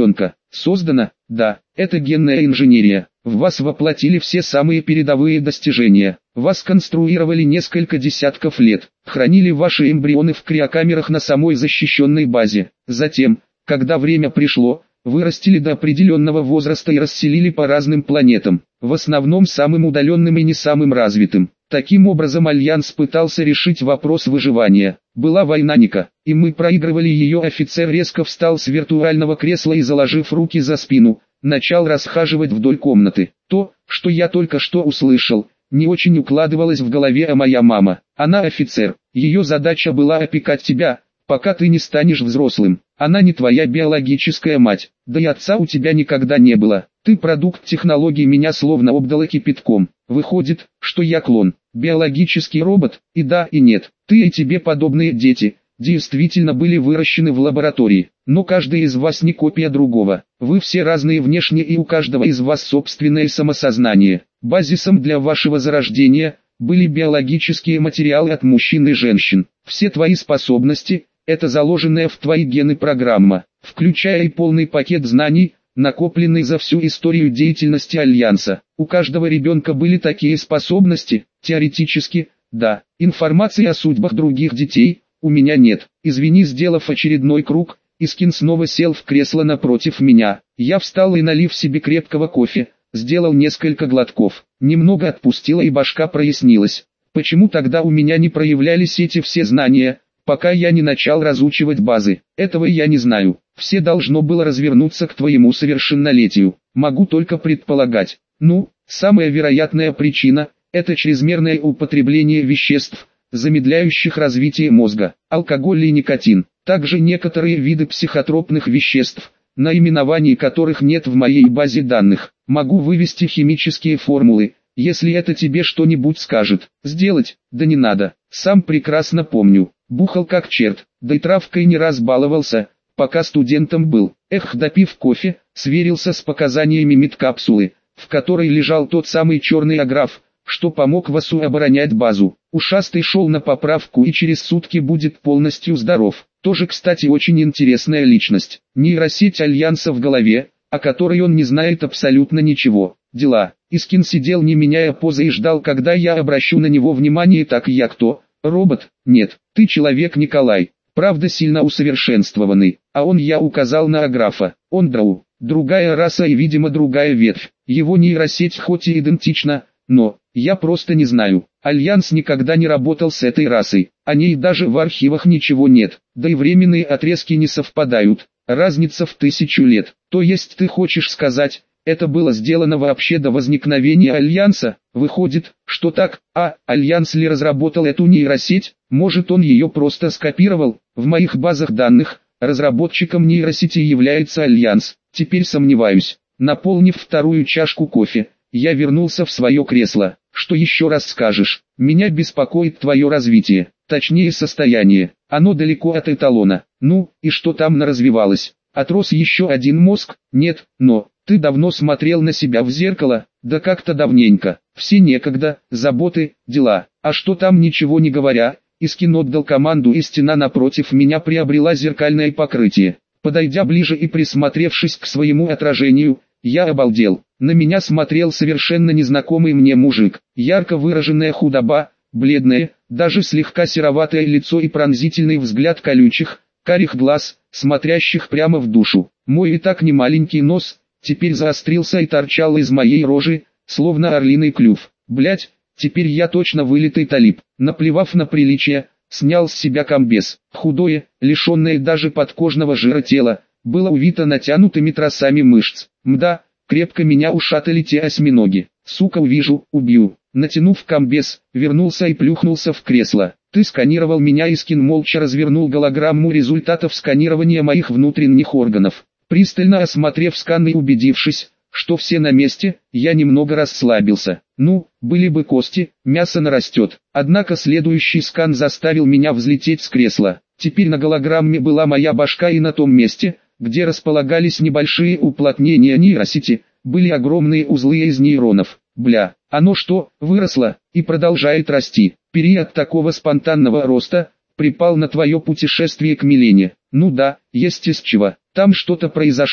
Создано? Да, это генная инженерия. В вас воплотили все самые передовые достижения. Вас конструировали несколько десятков лет. Хранили ваши эмбрионы в криокамерах на самой защищенной базе. Затем, когда время пришло, вырастили до определенного возраста и расселили по разным планетам, в основном самым удаленным и не самым развитым. Таким образом Альянс пытался решить вопрос выживания. Была война Ника, и мы проигрывали ее. Офицер резко встал с виртуального кресла и, заложив руки за спину, начал расхаживать вдоль комнаты. То, что я только что услышал, не очень укладывалось в голове. А моя мама, она офицер, ее задача была опекать тебя, пока ты не станешь взрослым. Она не твоя биологическая мать, да и отца у тебя никогда не было. Ты продукт технологий. Меня словно обдало кипятком. Выходит, что я клон, биологический робот, и да и нет. Ты и тебе подобные дети действительно были выращены в лаборатории, но каждый из вас не копия другого. Вы все разные внешне, и у каждого из вас собственное самосознание. Базисом для вашего зарождения были биологические материалы от мужчин и женщин. Все твои способности – это заложенная в твои гены программа, включая и полный пакет знаний, накопленный за всю историю деятельности Альянса. У каждого ребенка были такие способности, теоретически, да. Информации о судьбах других детей у меня нет. Извини. Сделав очередной круг, Искин снова сел в кресло напротив меня. Я встал и, налив себе крепкого кофе, сделал несколько глотков. Немного отпустила и башка прояснилась. Почему тогда у меня не проявлялись эти все знания, пока я не начал разучивать базы? Этого я не знаю. Все должно было развернуться к твоему совершеннолетию. Могу только предполагать. Ну, самая вероятная причина – это чрезмерное употребление веществ, замедляющих развитие мозга, алкоголь и никотин. Также некоторые виды психотропных веществ, наименований которых нет в моей базе данных. Могу вывести химические формулы, если это тебе что-нибудь скажет. Сделать? Да не надо. Сам прекрасно помню. Бухал как черт, да и травкой не раз баловался, пока студентом был. Допив кофе, сверился с показаниями медкапсулы, в которой лежал тот самый черный аграф, что помог Васу оборонять базу. Ушастый шел на поправку и через сутки будет полностью здоров. Тоже, кстати, очень интересная личность. Нейросеть Альянса в голове, о которой он не знает абсолютно ничего. Дела. Искин сидел не меняя позы и ждал, когда я обращу на него внимание. Так я кто? Робот? Нет, ты человек, Николай. Правда, сильно усовершенствованный. А он, я указал на аграфа. Он драу. Другая раса и, видимо, другая ветвь. Его нейросеть хоть и идентична, но я просто не знаю. Альянс никогда не работал с этой расой. О ней даже в архивах ничего нет. Да и временные отрезки не совпадают. Разница в 1000 лет. То есть ты хочешь сказать, это было сделано вообще до возникновения Альянса? Выходит, что так. А Альянс ли разработал эту нейросеть? Может, он ее просто скопировал? В моих базах данных разработчиком нейросети является Альянс. Теперь сомневаюсь. Наполнив вторую чашку кофе, я вернулся в свое кресло. Что еще раз скажешь? Меня беспокоит твое развитие, точнее состояние. Оно далеко от эталона. Ну, и что там наразвивалось? Отрос еще один мозг? Нет, но ты давно смотрел на себя в зеркало? Да как-то давненько. Все некогда, заботы, дела. А что там, ничего не говоря? Искин отдал команду, и стена напротив меня приобрела зеркальное покрытие. Подойдя ближе и присмотревшись к своему отражению, я обалдел. На меня смотрел совершенно незнакомый мне мужик. Ярко выраженная худоба, бледное, даже слегка сероватое лицо и пронзительный взгляд колючих, карих глаз, смотрящих прямо в душу. Мой и так немаленький нос теперь заострился и торчал из моей рожи, словно орлиный клюв. Блять, теперь я точно вылитый талиб. Наплевав на приличие, снял с себя комбез. Худое, лишенное даже подкожного жира тело, было увито натянутыми тросами мышц. Мда, крепко меня ушатали те осьминоги. Сука, увижу, убью. Натянув комбез, вернулся и плюхнулся в кресло. Ты сканировал меня? Искин молча развернул голограмму результатов сканирования моих внутренних органов. Пристально осмотрев скан и убедившись, что все на месте, я немного расслабился. Ну, были бы кости, мясо нарастет. Однако следующий скан заставил меня взлететь с кресла. Теперь на голограмме была моя башка, и на том месте, где располагались небольшие уплотнения нейросети, были огромные узлы из нейронов. Бля, оно что, выросло и продолжает расти? Период такого спонтанного роста припал на твое путешествие к Милене. Ну да, есть из чего. Там что-то произошло,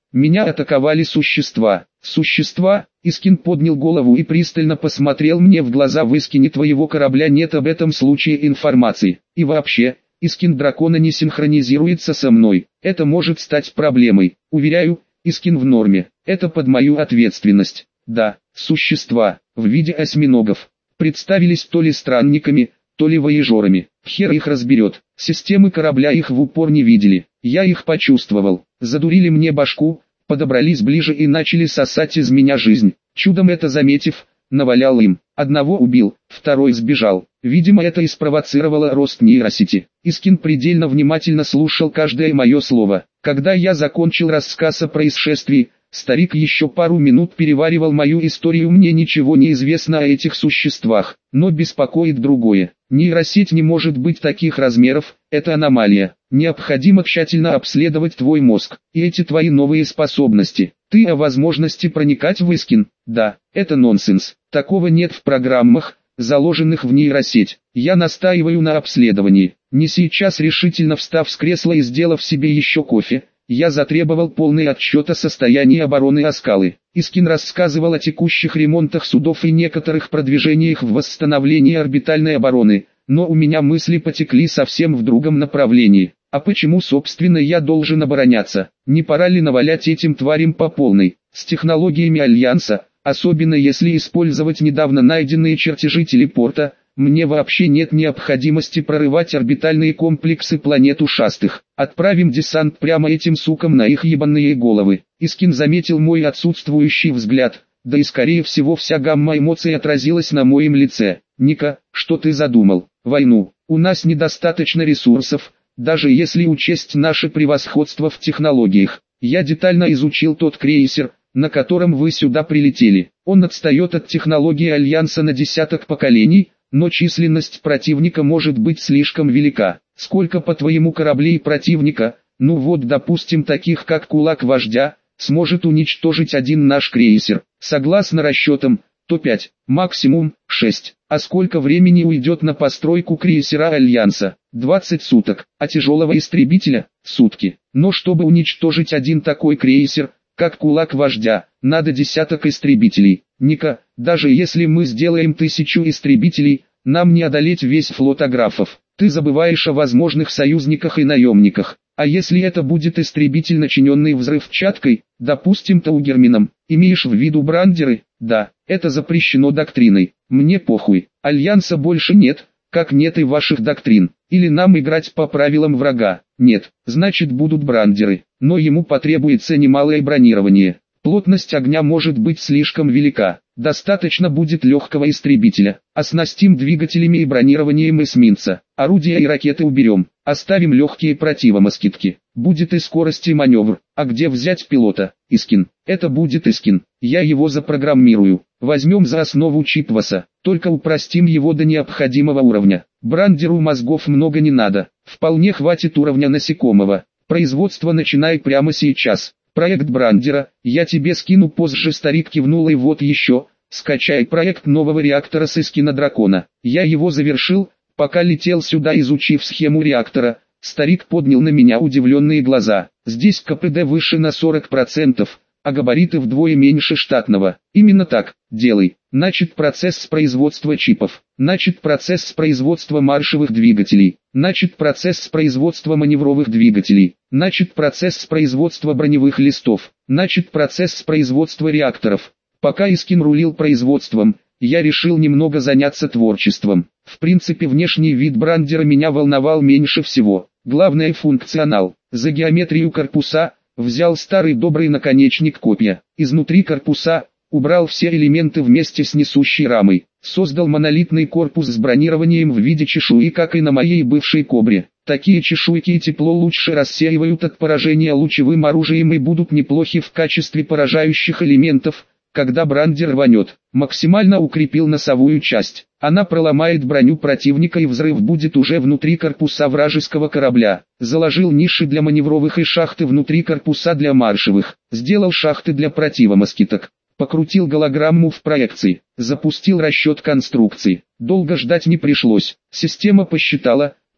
Меня атаковали существа. Существа? Искин поднял голову и пристально посмотрел мне в глаза. В Искине твоего корабля нет об этом случае информации. И вообще, Искин дракона не синхронизируется со мной. Это может стать проблемой. Уверяю, Искин в норме. Это под мою ответственность. Да, существа, в виде осьминогов, представились то ли странниками, то ли вояжерами. Хер их разберет. Системы корабля их в упор не видели. Я их почувствовал. Задурили мне башку, подобрались ближе и начали сосать из меня жизнь. Чудом это заметив, навалял им. Одного убил, второй сбежал. Видимо, это и спровоцировало рост нейросети. Искин предельно внимательно слушал каждое мое слово. Когда я закончил рассказ о происшествии, старик еще пару минут переваривал мою историю. Мне ничего не известно о этих существах, но беспокоит другое. Нейросеть не может быть таких размеров, это аномалия. Необходимо тщательно обследовать твой мозг и эти твои новые способности. Ты о возможности проникать в Искин? Да, это нонсенс. Такого нет в программах, заложенных в нейросеть. Я настаиваю на обследовании. Не сейчас. Решительно встав с кресла и сделав себе еще кофе, я затребовал полный отчет о состоянии обороны Аскалы. Искин рассказывал о текущих ремонтах судов и некоторых продвижениях в восстановлении орбитальной обороны, но у меня мысли потекли совсем в другом направлении. А почему, собственно, я должен обороняться? Не пора ли навалять этим тварям по полной? С технологиями Альянса, особенно если использовать недавно найденные чертежи телепорта, мне вообще нет необходимости прорывать орбитальные комплексы планет ушастых. Отправим десант прямо этим сукам на их ебаные головы. Искин заметил мой отсутствующий взгляд, да и скорее всего вся гамма эмоций отразилась на моем лице. Ника, что ты задумал? Войну. У нас недостаточно ресурсов, даже если учесть наше превосходство в технологиях. Я детально изучил тот крейсер, на котором вы сюда прилетели. Он отстает от технологии Альянса на десяток поколений, но численность противника может быть слишком велика. Сколько по-твоему кораблей противника, ну вот допустим таких как Кулак Вождя, сможет уничтожить один наш крейсер? Согласно расчетам, то 5, максимум 6. А сколько времени уйдет на постройку крейсера Альянса? 20 суток. А тяжелого истребителя? Сутки. Но чтобы уничтожить один такой крейсер, как Кулак Вождя, надо десяток истребителей. Ника, даже если мы сделаем 1000 истребителей, нам не одолеть весь флот аграфов. Ты забываешь о возможных союзниках и наемниках. А если это будет истребитель, начиненный взрывчаткой, допустим Таугермином, имеешь в виду брандеры? Да, это запрещено доктриной. Мне похуй. Альянса больше нет, как нет и ваших доктрин. Или нам играть по правилам врага? Нет, значит будут брандеры. Но ему потребуется немалое бронирование. Плотность огня может быть слишком велика. Достаточно будет легкого истребителя. Оснастим двигателями и бронированием эсминца. Орудия и ракеты уберем. Оставим легкие противомоскитки. Будет и скорость, и маневр. А где взять пилота? Искин. Это будет Искин. Я его запрограммирую. Возьмем за основу Чипваса. Только упростим его до необходимого уровня. Брандеру мозгов много не надо. Вполне хватит уровня насекомого. Производство начинай прямо сейчас. Проект Брандера, я тебе скину позже. Старик кивнул. И вот еще, скачай проект нового реактора с Искина дракона. Я его завершил, пока летел сюда. Изучив схему реактора, старик поднял на меня удивленные глаза. Здесь КПД выше на 40%, а габариты вдвое меньше штатного. Именно так, делай. Начат процесс с производства чипов. Начат процесс с производства маршевых двигателей. Начат процесс с производства маневровых двигателей. Начат процесс с производства броневых листов. Начат процесс с производства реакторов. Пока Искин рулил производством, я решил немного заняться творчеством. В принципе, внешний вид брандера меня волновал меньше всего. Главное — функционал. За геометрию корпуса взял старый добрый наконечник копья. Изнутри корпуса убрал все элементы вместе с несущей рамой. Создал монолитный корпус с бронированием в виде чешуи, как и на моей бывшей Кобре. Такие чешуйки и тепло лучше рассеивают от поражения лучевым оружием и будут неплохи в качестве поражающих элементов, когда брандер рванет. Максимально укрепил носовую часть. Она проломает броню противника и взрыв будет уже внутри корпуса вражеского корабля. Заложил ниши для маневровых и шахты внутри корпуса для маршевых. Сделал шахты для противомоскиток. Покрутил голограмму в проекции. Запустил расчет конструкции. Долго ждать не пришлось. Система посчитала,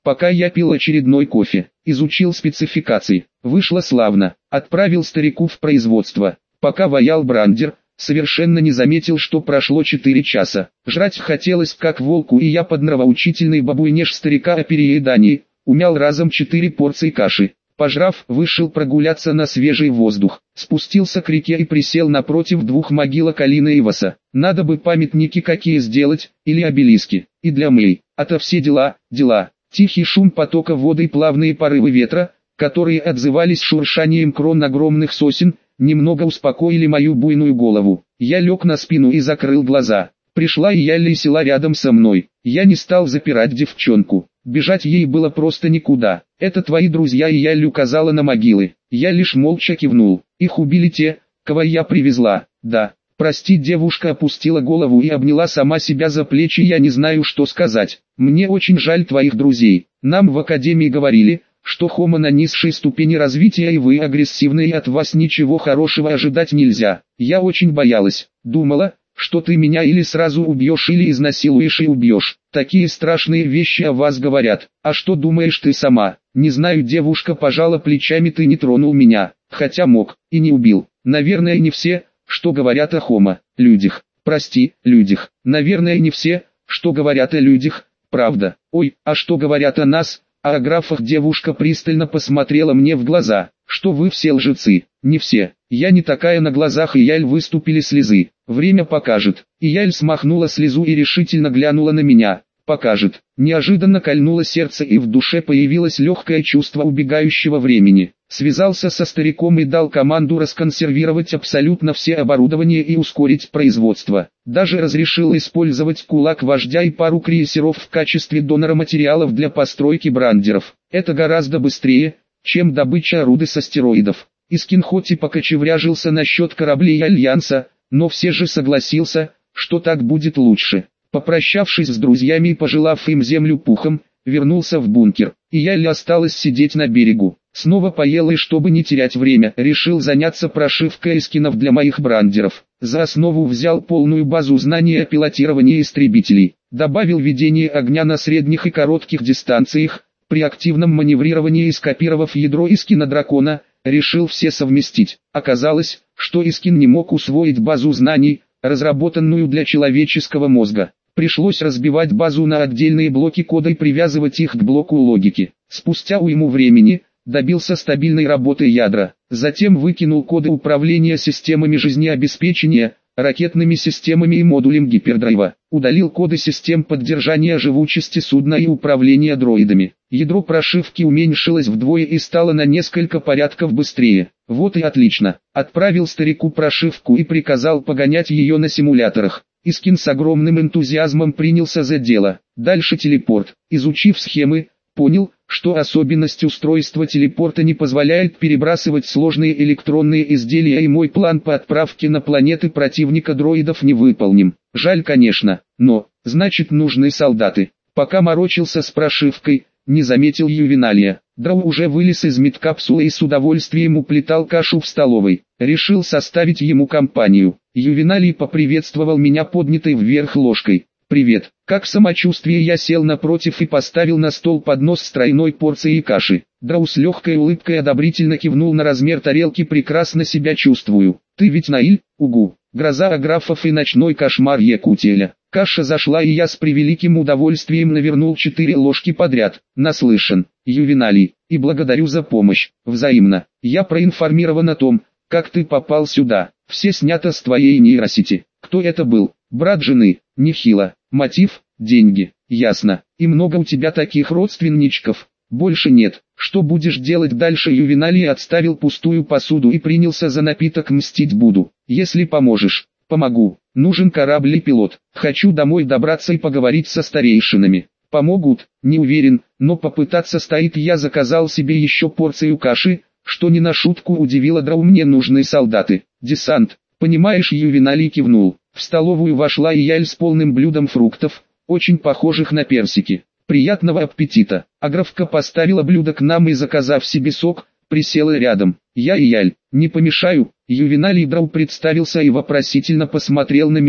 Пока я пил очередной кофе, изучил спецификации. Вышло славно. Отправил старику в производство. Пока ваял брандер, совершенно не заметил, что прошло 4 часа. Жрать хотелось как волку, и я под нравоучительный бабуйнеж старика о переедании умял разом 4 порции каши. Пожрав, вышел прогуляться на свежий воздух, спустился к реке и присел напротив 2 могилок Алины и Васа. Надо бы памятники какие сделать, или обелиски, и для Мэй. А-то все дела. Тихий шум потока воды и плавные порывы ветра, которые отзывались шуршанием крон огромных сосен, немного успокоили мою буйную голову. Я лег на спину и закрыл глаза. Пришла и Ялли села рядом со мной. Я не стал запирать девчонку. Бежать ей было просто никуда. Это твои друзья, и Ялли указала на могилы. Я лишь молча кивнул. Их убили те, кого я привезла. Да. Прости, девушка опустила голову и обняла сама себя за плечи. Я не знаю, что сказать. Мне очень жаль твоих друзей. Нам в академии говорили, что Хома на низшей ступени развития и вы агрессивны, и от вас ничего хорошего ожидать нельзя. Я очень боялась. Думала, что ты меня или сразу убьешь, или изнасилуешь и убьешь. Такие страшные вещи о вас говорят. А что думаешь ты сама? Не знаю, девушка пожала плечами. Ты не тронул меня, хотя мог, и не убил. Наверное, не все, что говорят о Хома, людях. Прости, людях. Наверное, не все, что говорят о людях, правда. Ой, а что говорят о нас? А о графах? Девушка пристально посмотрела мне в глаза. Что вы все лжецы? Не все. Я не такая. На глазах Ияль выступили слезы. Время покажет. Ияль смахнула слезу и решительно глянула на меня. Покажет. Неожиданно кольнуло сердце, и в душе появилось легкое чувство убегающего времени. Связался со стариком и дал команду расконсервировать абсолютно все оборудование и ускорить производство. Даже разрешил использовать кулак вождя и пару крейсеров в качестве донора материалов для постройки брандеров. Это гораздо быстрее, чем добыча руды с астероидов. Искин хоть и покочевряжился насчет кораблей Альянса, но все же согласился, что так будет лучше. Попрощавшись с друзьями и пожелав им землю пухом, вернулся в бункер, и Ялли осталась сидеть на берегу. Снова поел и, чтобы не терять время, решил заняться прошивкой эскинов для моих брандеров. За основу взял полную базу знаний о пилотировании истребителей, добавил ведение огня на средних и коротких дистанциях, при активном маневрировании и скопировав ядро эскина дракона, решил все совместить. Оказалось, что эскин не мог усвоить базу знаний, разработанную для человеческого мозга. Пришлось разбивать базу на отдельные блоки кода и привязывать их к блоку логики. Спустя уйму времени добился стабильной работы ядра. Затем выкинул коды управления системами жизнеобеспечения, ракетными системами и модулем гипердрайва. Удалил коды систем поддержания живучести судна и управления дроидами. Ядро прошивки уменьшилось вдвое и стало на несколько порядков быстрее. Вот и отлично. Отправил старику прошивку и приказал погонять ее на симуляторах. Искин с огромным энтузиазмом принялся за дело. Дальше телепорт. Изучив схемы, понял, что особенность устройства телепорта не позволяет перебрасывать сложные электронные изделия, и мой план по отправке на планеты противника дроидов невыполним. Жаль, конечно, но, значит, нужны солдаты. Пока морочился с прошивкой, не заметил Ювеналия. Драу уже вылез из медкапсулы и с удовольствием уплетал кашу в столовой. Решил составить ему компанию. Ювеналий поприветствовал меня поднятой вверх ложкой. «Привет, как самочувствие?» Я сел напротив и поставил на стол поднос с тройной порцией каши. Драу с легкой улыбкой одобрительно кивнул на размер тарелки. «Прекрасно себя чувствую. Ты ведь Наиль?» «Угу. Гроза аграфов и ночной кошмар Якутеля». Каша зашла, и я с превеликим удовольствием навернул 4 ложки подряд. Наслышан, Ювеналий, и благодарю за помощь. Взаимно. Я проинформирован о том, как ты попал сюда. Все снято с твоей нейросети. Кто это был? Брат жены? Нехило. Мотив? Деньги. Ясно. И много у тебя таких родственничков? Больше нет. Что будешь делать дальше? Ювеналий отставил пустую посуду и принялся за напиток. Мстить буду. Если поможешь. Помогу. Нужен корабль и пилот. Хочу домой добраться и поговорить со старейшинами. Помогут? Не уверен, но попытаться стоит. Я заказал себе еще порцию каши, что не на шутку удивило Драу. Мне нужны солдаты. Десант. Понимаешь? Ювеналий кивнул. В столовую вошла Ияль с полным блюдом фруктов, очень похожих на персики. Приятного аппетита. Аграфка поставила блюдо к нам и, заказав себе сок, присела рядом. Я Ияль, не помешаю? Ювеналий. Драу представился и вопросительно посмотрел на меня.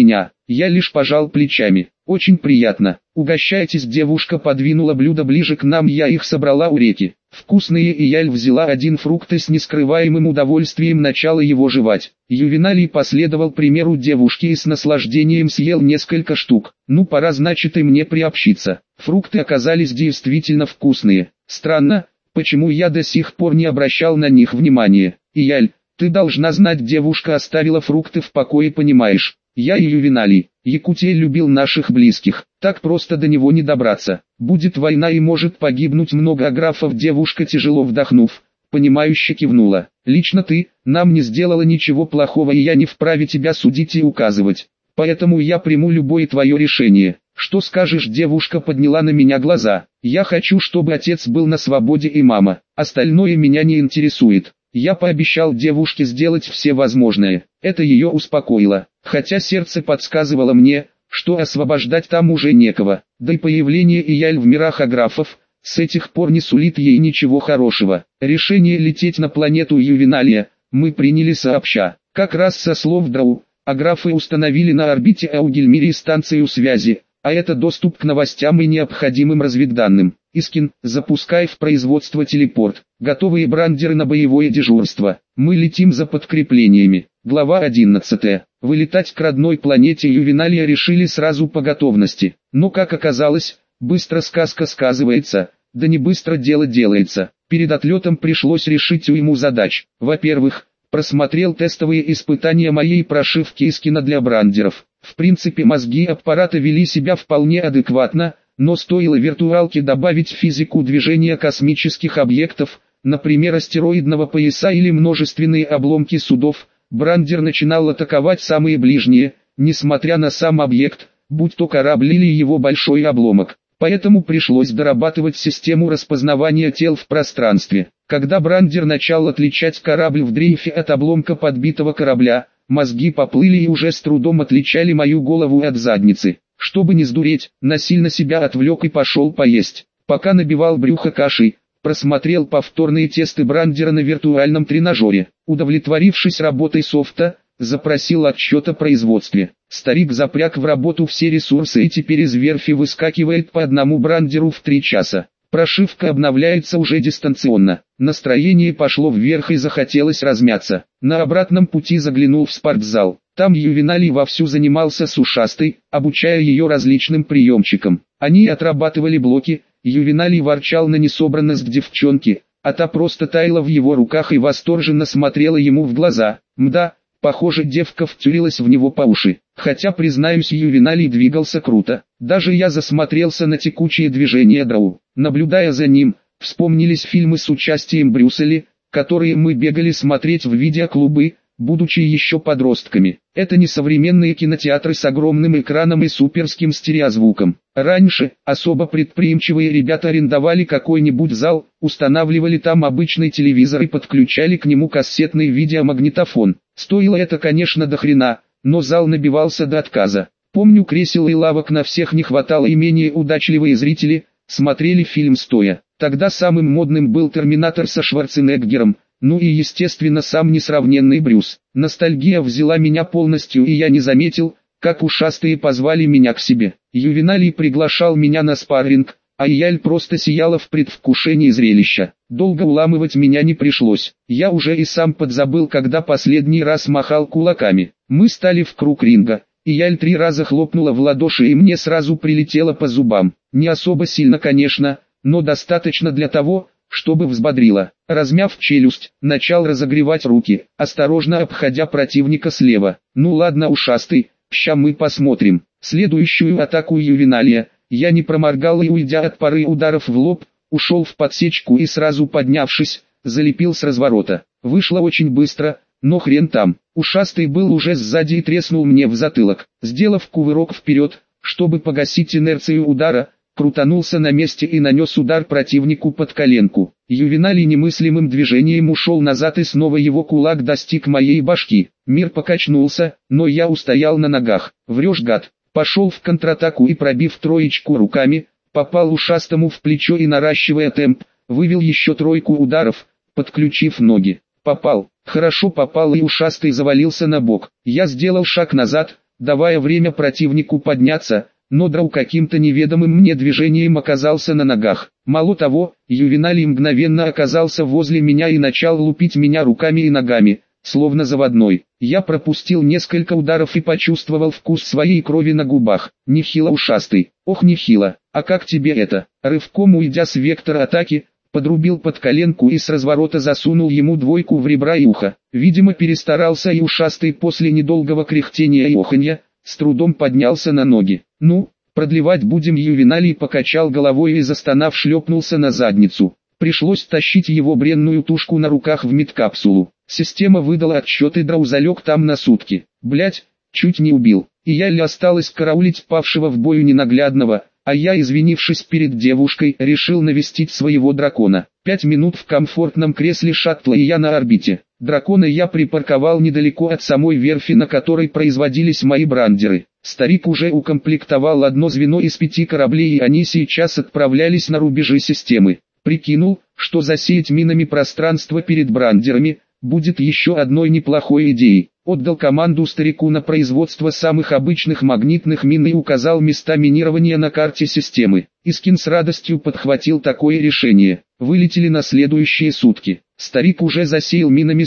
Я лишь пожал плечами. Очень приятно. Угощайтесь, девушка подвинула блюдо ближе к нам, я их собрала у реки. Вкусные, и я взяла один фрукт и с нескрываемым удовольствием начала его жевать. Ювеналий последовал примеру девушки и с наслаждением съел несколько штук. Ну пора, значит, и мне приобщиться. Фрукты оказались действительно вкусные. Странно, почему я до сих пор не обращал на них внимания. Ияль, ты должна знать, девушка оставила фрукты в покое, понимаешь? Я и Ювеналий, Якутия любил наших близких, так просто до него не добраться. Будет война и может погибнуть много аграфов. Девушка, тяжело вдохнув, понимающе кивнула. Лично ты нам не сделала ничего плохого, и я не вправе тебя судить и указывать. Поэтому я приму любое твое решение. Что скажешь? Девушка подняла на меня глаза. Я хочу, чтобы отец был на свободе и мама. Остальное меня не интересует. Я пообещал девушке сделать все возможное. Это ее успокоило, хотя сердце подсказывало мне, что освобождать там уже некого. Да и появление Ияль в мирах аграфов с этих пор не сулит ей ничего хорошего. Решение лететь на планету Ювеналия мы приняли сообща. Как раз со слов Драу, аграфы установили на орбите Аугельмирии станцию связи, а это доступ к новостям и необходимым разведданным. Искин, запускай в производство телепорт. Готовые брандеры на боевое дежурство. Мы летим за подкреплениями. Глава 11. Вылетать к родной планете Ювеналия решили сразу по готовности. Но как оказалось, быстро сказка сказывается, да не быстро дело делается. Перед отлетом пришлось решить уйму задач. Во-первых, просмотрел тестовые испытания моей прошивки Искина для брандеров. В принципе, мозги аппарата вели себя вполне адекватно, но стоило виртуалке добавить физику движения космических объектов, например астероидного пояса или множественные обломки судов, брандер начинал атаковать самые ближние, несмотря на сам объект, будь то корабль или его большой обломок. Поэтому пришлось дорабатывать систему распознавания тел в пространстве. Когда брандер начал отличать корабль в дрейфе от обломка подбитого корабля, мозги поплыли и уже с трудом отличали мою голову от задницы. Чтобы не сдуреть, насильно себя отвлек и пошел поесть. Пока набивал брюхо кашей, просмотрел повторные тесты брандера на виртуальном тренажере. Удовлетворившись работой софта, запросил отчет о производстве. Старик запряг в работу все ресурсы и теперь из верфи выскакивает по одному брандеру в 3 часа. Прошивка обновляется уже дистанционно. Настроение пошло вверх и захотелось размяться. На обратном пути заглянул в спортзал. Там Ювеналий вовсю занимался с ушастой, обучая ее различным приемчикам. Они отрабатывали блоки, Ювеналий ворчал на несобранность девчонки, а та просто таяла в его руках и восторженно смотрела ему в глаза. Мда, похоже, девка втюрилась в него по уши. Хотя, признаюсь, Ювеналий двигался круто. Даже я засмотрелся на текучие движения Драу. Наблюдая за ним, вспомнились фильмы с участием Брюса Ли, которые мы бегали смотреть в видеоклубы, будучи еще подростками. Это не современные кинотеатры с огромным экраном и суперским стереозвуком. Раньше, особо предприимчивые ребята арендовали какой-нибудь зал, устанавливали там обычный телевизор и подключали к нему кассетный видеомагнитофон. Стоило это, конечно, до хрена, но зал набивался до отказа. Помню, кресел и лавок на всех не хватало, и менее удачливые зрители смотрели фильм стоя. Тогда самым модным был «Терминатор» со Шварценеггером, ну и естественно сам несравненный Брюс. Ностальгия взяла меня полностью, и я не заметил, как ушастые позвали меня к себе. Ювеналий приглашал меня на спарринг, а Ияль просто сияла в предвкушении зрелища. Долго уламывать меня не пришлось. Я уже и сам подзабыл, когда последний раз махал кулаками. Мы стали в круг ринга. Ияль 3 раза хлопнула в ладоши и мне сразу прилетело по зубам. Не особо сильно, конечно, но достаточно для того, чтобы взбодрила. Размяв челюсть, начал разогревать руки, осторожно обходя противника слева. Ну ладно, ушастый, ща мы посмотрим. Следующую атаку Ювеналия я не проморгал и, уйдя от пары ударов в лоб, ушел в подсечку и сразу поднявшись, залепил с разворота. Вышло очень быстро, но хрен там. Ушастый был уже сзади и треснул мне в затылок. Сделав кувырок вперед, чтобы погасить инерцию удара, крутанулся на месте и нанес удар противнику под коленку. Ювеналий немыслимым движением ушел назад, и снова его кулак достиг моей башки. Мир покачнулся, но я устоял на ногах. Врешь, гад. Пошел в контратаку и, пробив троечку руками, попал ушастому в плечо и, наращивая темп, вывел еще 3 ударов, подключив ноги. Попал. Хорошо попал, и ушастый завалился на бок. Я сделал шаг назад, давая время противнику подняться, но Драу каким-то неведомым мне движением оказался на ногах. Мало того, Ювеналий мгновенно оказался возле меня и начал лупить меня руками и ногами, словно заводной. Я пропустил несколько ударов и почувствовал вкус своей крови на губах. Нехило, ушастый. Ох, нехило. А как тебе это? Рывком уйдя с вектора атаки, подрубил под коленку и с разворота засунул ему двойку в ребра и ухо. Видимо, перестарался, и ушастый после недолгого кряхтения и оханья с трудом поднялся на ноги. Ну, продлевать будем. Ювеналий покачал головой и, застонав, шлепнулся на задницу. Пришлось тащить его бренную тушку на руках в медкапсулу. Система выдала отчет, и Драу залег там на сутки. Блять, чуть не убил. И Яль осталось караулить павшего в бою ненаглядного, а я, извинившись перед девушкой, решил навестить своего дракона. 5 минут в комфортном кресле шаттла, и я на орбите. Дракона я припарковал недалеко от самой верфи, на которой производились мои брандеры. Старик уже укомплектовал одно звено из 5 кораблей, и они сейчас отправлялись на рубежи системы. Прикинул, что засеять минами пространство перед брандерами будет еще одной неплохой идеей. Отдал команду старику на производство самых обычных магнитных мин и указал места минирования на карте системы. Искин с радостью подхватил такое решение. Вылетели на следующие сутки. Старик уже засеял минами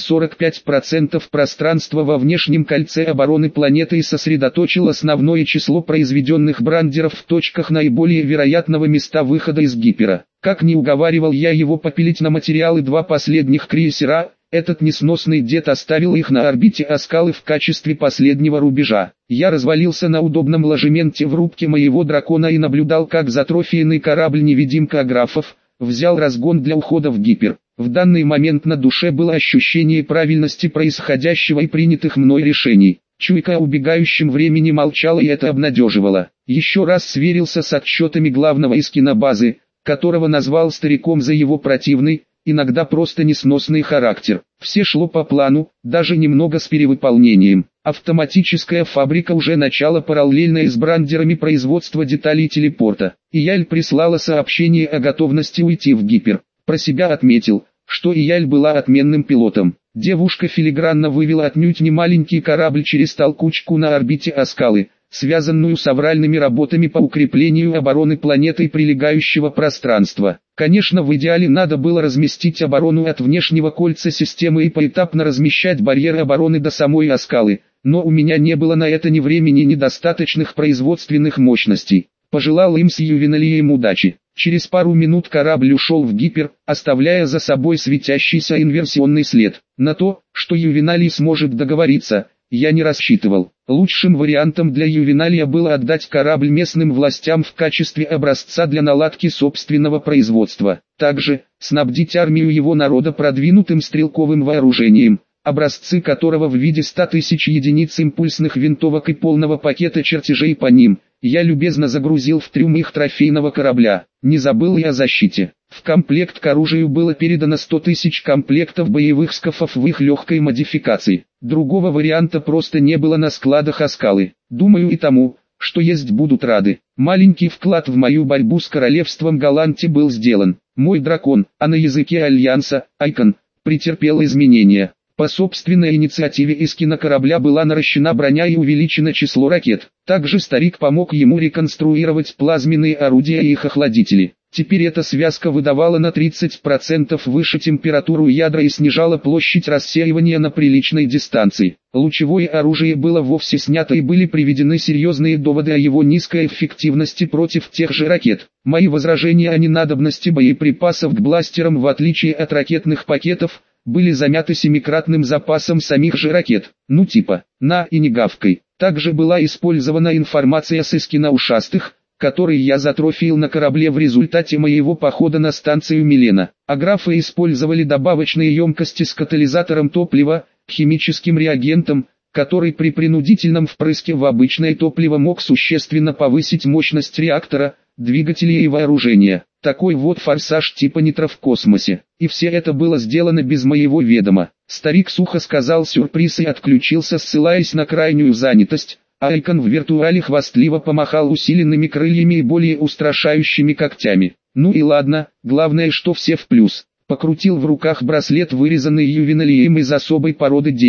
45% пространства во внешнем кольце обороны планеты и сосредоточил основное число произведенных брандеров в точках наиболее вероятного места выхода из гипера. Как не уговаривал я его попилить на материалы 2 последних крейсера, этот несносный дед оставил их на орбите Аскалы в качестве последнего рубежа. Я развалился на удобном ложементе в рубке моего дракона и наблюдал, как затрофейный корабль-невидимка Аграфов взял разгон для ухода в гипер. В данный момент на душе было ощущение правильности происходящего и принятых мной решений. Чуйка о убегающем времени молчала, и это обнадеживало. Еще раз сверился с отчетами главного Искина базы, которого назвал стариком за его противный, иногда просто несносный характер. Все шло по плану, даже немного с перевыполнением. Автоматическая фабрика уже начала параллельно с брандерами производства деталей телепорта. Ияль прислала сообщение о готовности уйти в гипер. Про себя отметил, что Ияль была отменным пилотом. Девушка филигранно вывела отнюдь не маленький корабль через толкучку на орбите Аскалы, связанную с авральными работами по укреплению обороны планеты и прилегающего пространства. Конечно, в идеале надо было разместить оборону от внешнего кольца системы и поэтапно размещать барьеры обороны до самой Аскалы, но у меня не было на это ни времени, ни достаточных производственных мощностей. Пожелал им с Ювеналием удачи. Через пару минут корабль ушел в гипер, оставляя за собой светящийся инверсионный след. На то, что Ювеналий сможет договориться, я не рассчитывал. Лучшим вариантом для Ювеналия было отдать корабль местным властям в качестве образца для наладки собственного производства. Также, снабдить армию его народа продвинутым стрелковым вооружением, образцы которого в виде 100 тысяч единиц импульсных винтовок и полного пакета чертежей по ним, я любезно загрузил в трюм их трофейного корабля. Не забыл я о защите. В комплект к оружию было передано 100 тысяч комплектов боевых скафов в их легкой модификации. Другого варианта просто не было на складах Аскалы. Думаю, и тому, что есть, будут рады. Маленький вклад в мою борьбу с королевством Галанти был сделан. Мой дракон, а на языке Альянса, Айкон, претерпел изменения. По собственной инициативе Искина корабля была наращена броня и увеличено число ракет. Также старик помог ему реконструировать плазменные орудия и их охладители. Теперь эта связка выдавала на 30% выше температуру ядра и снижала площадь рассеивания на приличной дистанции. Лучевое оружие было вовсе снято, и были приведены серьезные доводы о его низкой эффективности против тех же ракет. Мои возражения о ненадобности боеприпасов к бластерам, в отличие от ракетных пакетов, были замяты 7-кратным запасом самих же ракет. Ну типа, на и не гавкой. Также была использована информация с Искина ушастых, который я затрофеил на корабле в результате моего похода на станцию Милена. Аграфы использовали добавочные емкости с катализатором топлива, химическим реагентом, который при принудительном впрыске в обычное топливо мог существенно повысить мощность реактора, двигателей и вооружения. Такой вот форсаж типа нитро в космосе. И все это было сделано без моего ведома. Старик сухо сказал сюрприз и отключился, ссылаясь на крайнюю занятость. Айкон в виртуале хвастливо помахал усиленными крыльями и более устрашающими когтями. Ну и ладно, главное, что все в плюс. Покрутил в руках браслет, вырезанный Ювеналием из особой породы дерева.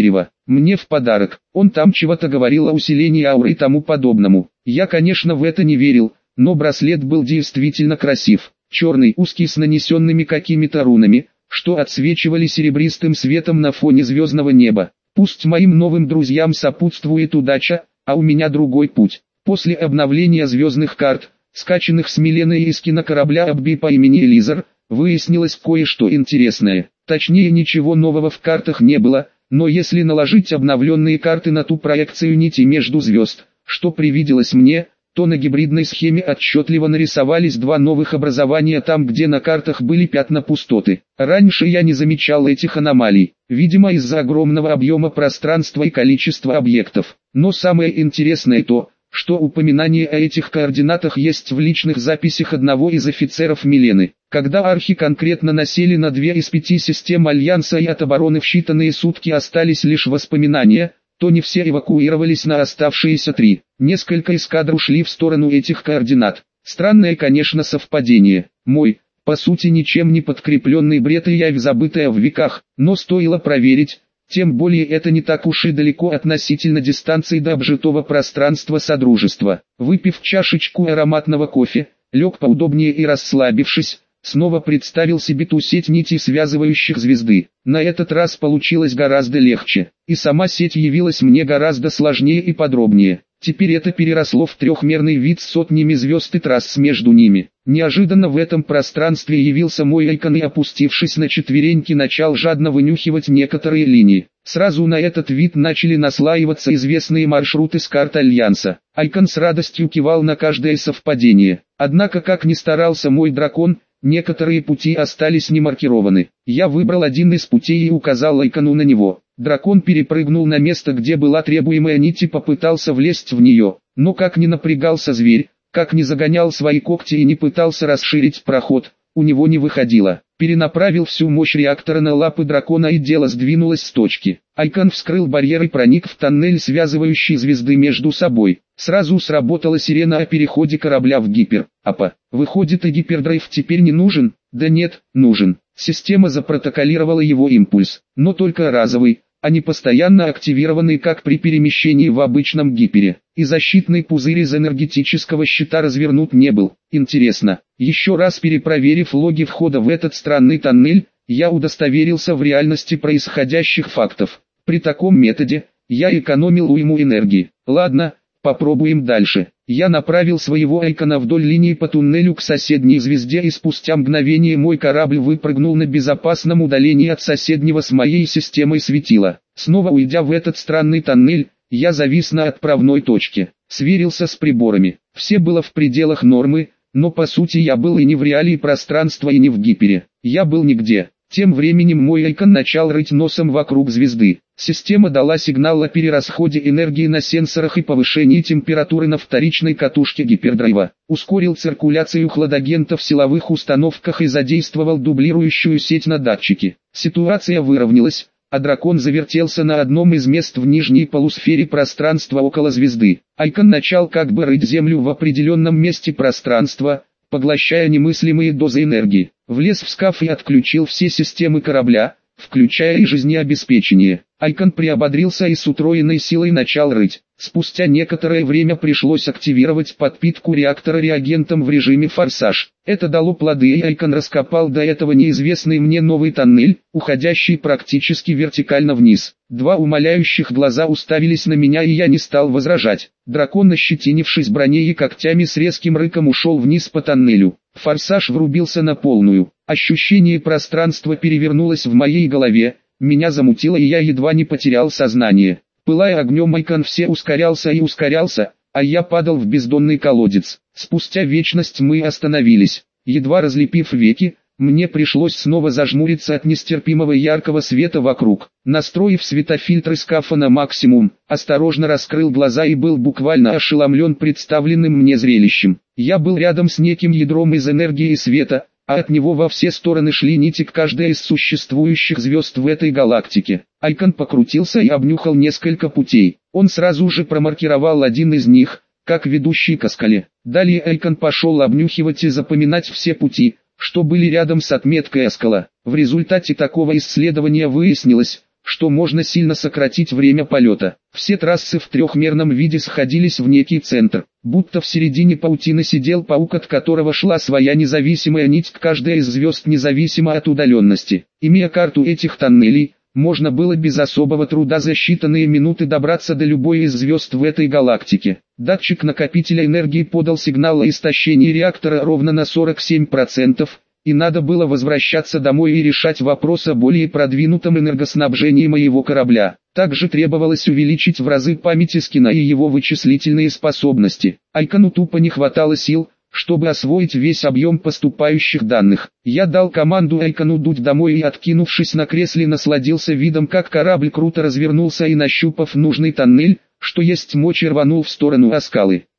мне в подарок. Он там чего-то говорил о усилении ауры и тому подобному. Я, конечно, в это не верил, но браслет был действительно красив. Черный, узкий, с нанесенными какими-то рунами, что отсвечивали серебристым светом на фоне звездного неба. Пусть моим новым друзьям сопутствует удача, а у меня другой путь. После обновления звездных карт, скачанных с Миленой из кинокорабля Абби по имени Элизар, выяснилось кое-что интересное. Точнее, ничего нового в картах не было, но если наложить обновленные карты на ту проекцию нити между звезд, что привиделось мне, то на гибридной схеме отчетливо нарисовались два новых образования там, где на картах были пятна пустоты. Раньше я не замечал этих аномалий, видимо из-за огромного объема пространства и количества объектов. Но самое интересное то, что упоминание о этих координатах есть в личных записях одного из офицеров Милены. Когда архи конкретно насели на 2 из 5 систем Альянса и от обороны в считанные сутки остались лишь воспоминания, то не все эвакуировались на оставшиеся 3. Несколько эскадр ушли в сторону этих координат. Странное, конечно, совпадение. Мой, по сути ничем не подкрепленный бред и явь, забытая в веках, но стоило проверить. Тем более это не так уж и далеко относительно дистанции до обжитого пространства Содружества. Выпив чашечку ароматного кофе, лег поудобнее и, расслабившись, снова представил себе ту сеть нитей, связывающих звезды. На этот раз получилось гораздо легче, и сама сеть явилась мне гораздо сложнее и подробнее. Теперь это переросло в трехмерный вид с сотнями звезд и трасс между ними. Неожиданно в этом пространстве явился мой Айкон и, опустившись на четвереньки, начал жадно вынюхивать некоторые линии. Сразу на этот вид начали наслаиваться известные маршруты с карт Альянса. Айкон с радостью кивал на каждое совпадение. Однако, как ни старался мой дракон, некоторые пути остались не маркированы. Я выбрал один из путей и указал Айкону на него. Дракон перепрыгнул на место, где была требуемая нить, и попытался влезть в нее. Но как ни напрягался зверь, как ни загонял свои когти и не пытался расширить проход, у него не выходило. Перенаправил всю мощь реактора на лапы дракона, и дело сдвинулось с точки. Айкон вскрыл барьер и проник в тоннель, связывающий звезды между собой. Сразу сработала сирена о переходе корабля в гипер. Апа, выходит, и гипердрайв теперь не нужен? Да нет, нужен. Система запротоколировала его импульс, но только разовый, а не постоянно активированный, как при перемещении в обычном гипере. И защитный пузырь из энергетического щита развернут не был. Интересно, еще раз перепроверив логи входа в этот странный тоннель, я удостоверился в реальности происходящих фактов. При таком методе, я экономил уйму энергии. Ладно, попробуем дальше. Я направил своего Айкона вдоль линии по туннелю к соседней звезде, и спустя мгновение мой корабль выпрыгнул на безопасном удалении от соседнего с моей системой светила. Снова уйдя в этот странный тоннель, я завис на отправной точке. Сверился с приборами. Все было в пределах нормы, но по сути я был и не в реалии пространства, и не в гипере. Я был нигде. Тем временем мой Айкон начал рыть носом вокруг звезды. Система дала сигнал о перерасходе энергии на сенсорах и повышении температуры на вторичной катушке гипердрайва. Ускорил циркуляцию хладагента в силовых установках и задействовал дублирующую сеть на датчике. Ситуация выровнялась, а дракон завертелся на одном из мест в нижней полусфере пространства около звезды. Айкон начал как бы рыть землю в определенном месте пространства, поглощая немыслимые дозы энергии. Влез в скаф и отключил все системы корабля, включая и жизнеобеспечение. Айкон приободрился и с утроенной силой начал рыть. Спустя некоторое время пришлось активировать подпитку реактора реагентом в режиме «Форсаж». Это дало плоды, и Айкон раскопал до этого неизвестный мне новый тоннель, уходящий практически вертикально вниз. Два умоляющих глаза уставились на меня, и я не стал возражать. Дракон, ощетинившись броней и когтями, с резким рыком ушел вниз по тоннелю. «Форсаж» врубился на полную. Ощущение пространства перевернулось в моей голове, меня замутило, и я едва не потерял сознание. Пылая огнем, Айкон все ускорялся и ускорялся, а я падал в бездонный колодец. Спустя вечность мы остановились. Едва разлепив веки, мне пришлось снова зажмуриться от нестерпимого яркого света вокруг. Настроив светофильтры скафа на максимум, осторожно раскрыл глаза и был буквально ошеломлен представленным мне зрелищем. Я был рядом с неким ядром из энергии и света, а от него во все стороны шли нити к каждой из существующих звезд в этой галактике. Айкон покрутился и обнюхал несколько путей. Он сразу же промаркировал один из них, как ведущий к скале. Далее Айкон пошел обнюхивать и запоминать все пути, что были рядом с отметкой скала. В результате такого исследования выяснилось, что можно сильно сократить время полета. Все трассы в трехмерном виде сходились в некий центр, будто в середине паутины сидел паук, от которого шла своя независимая нить к каждой из звезд независимо от удаленности. Имея карту этих тоннелей, можно было без особого труда за считанные минуты добраться до любой из звезд в этой галактике. Датчик накопителя энергии подал сигнал о истощении реактора ровно на 47%, и надо было возвращаться домой и решать вопрос о более продвинутом энергоснабжении моего корабля. Также требовалось увеличить в разы память Искина и его вычислительные способности. Айкону тупо не хватало сил, чтобы освоить весь объем поступающих данных. Я дал команду Айкону дуть домой и, откинувшись на кресле, насладился видом, как корабль круто развернулся и, нащупав нужный тоннель, что есть мочи, рванул в сторону Аскалы.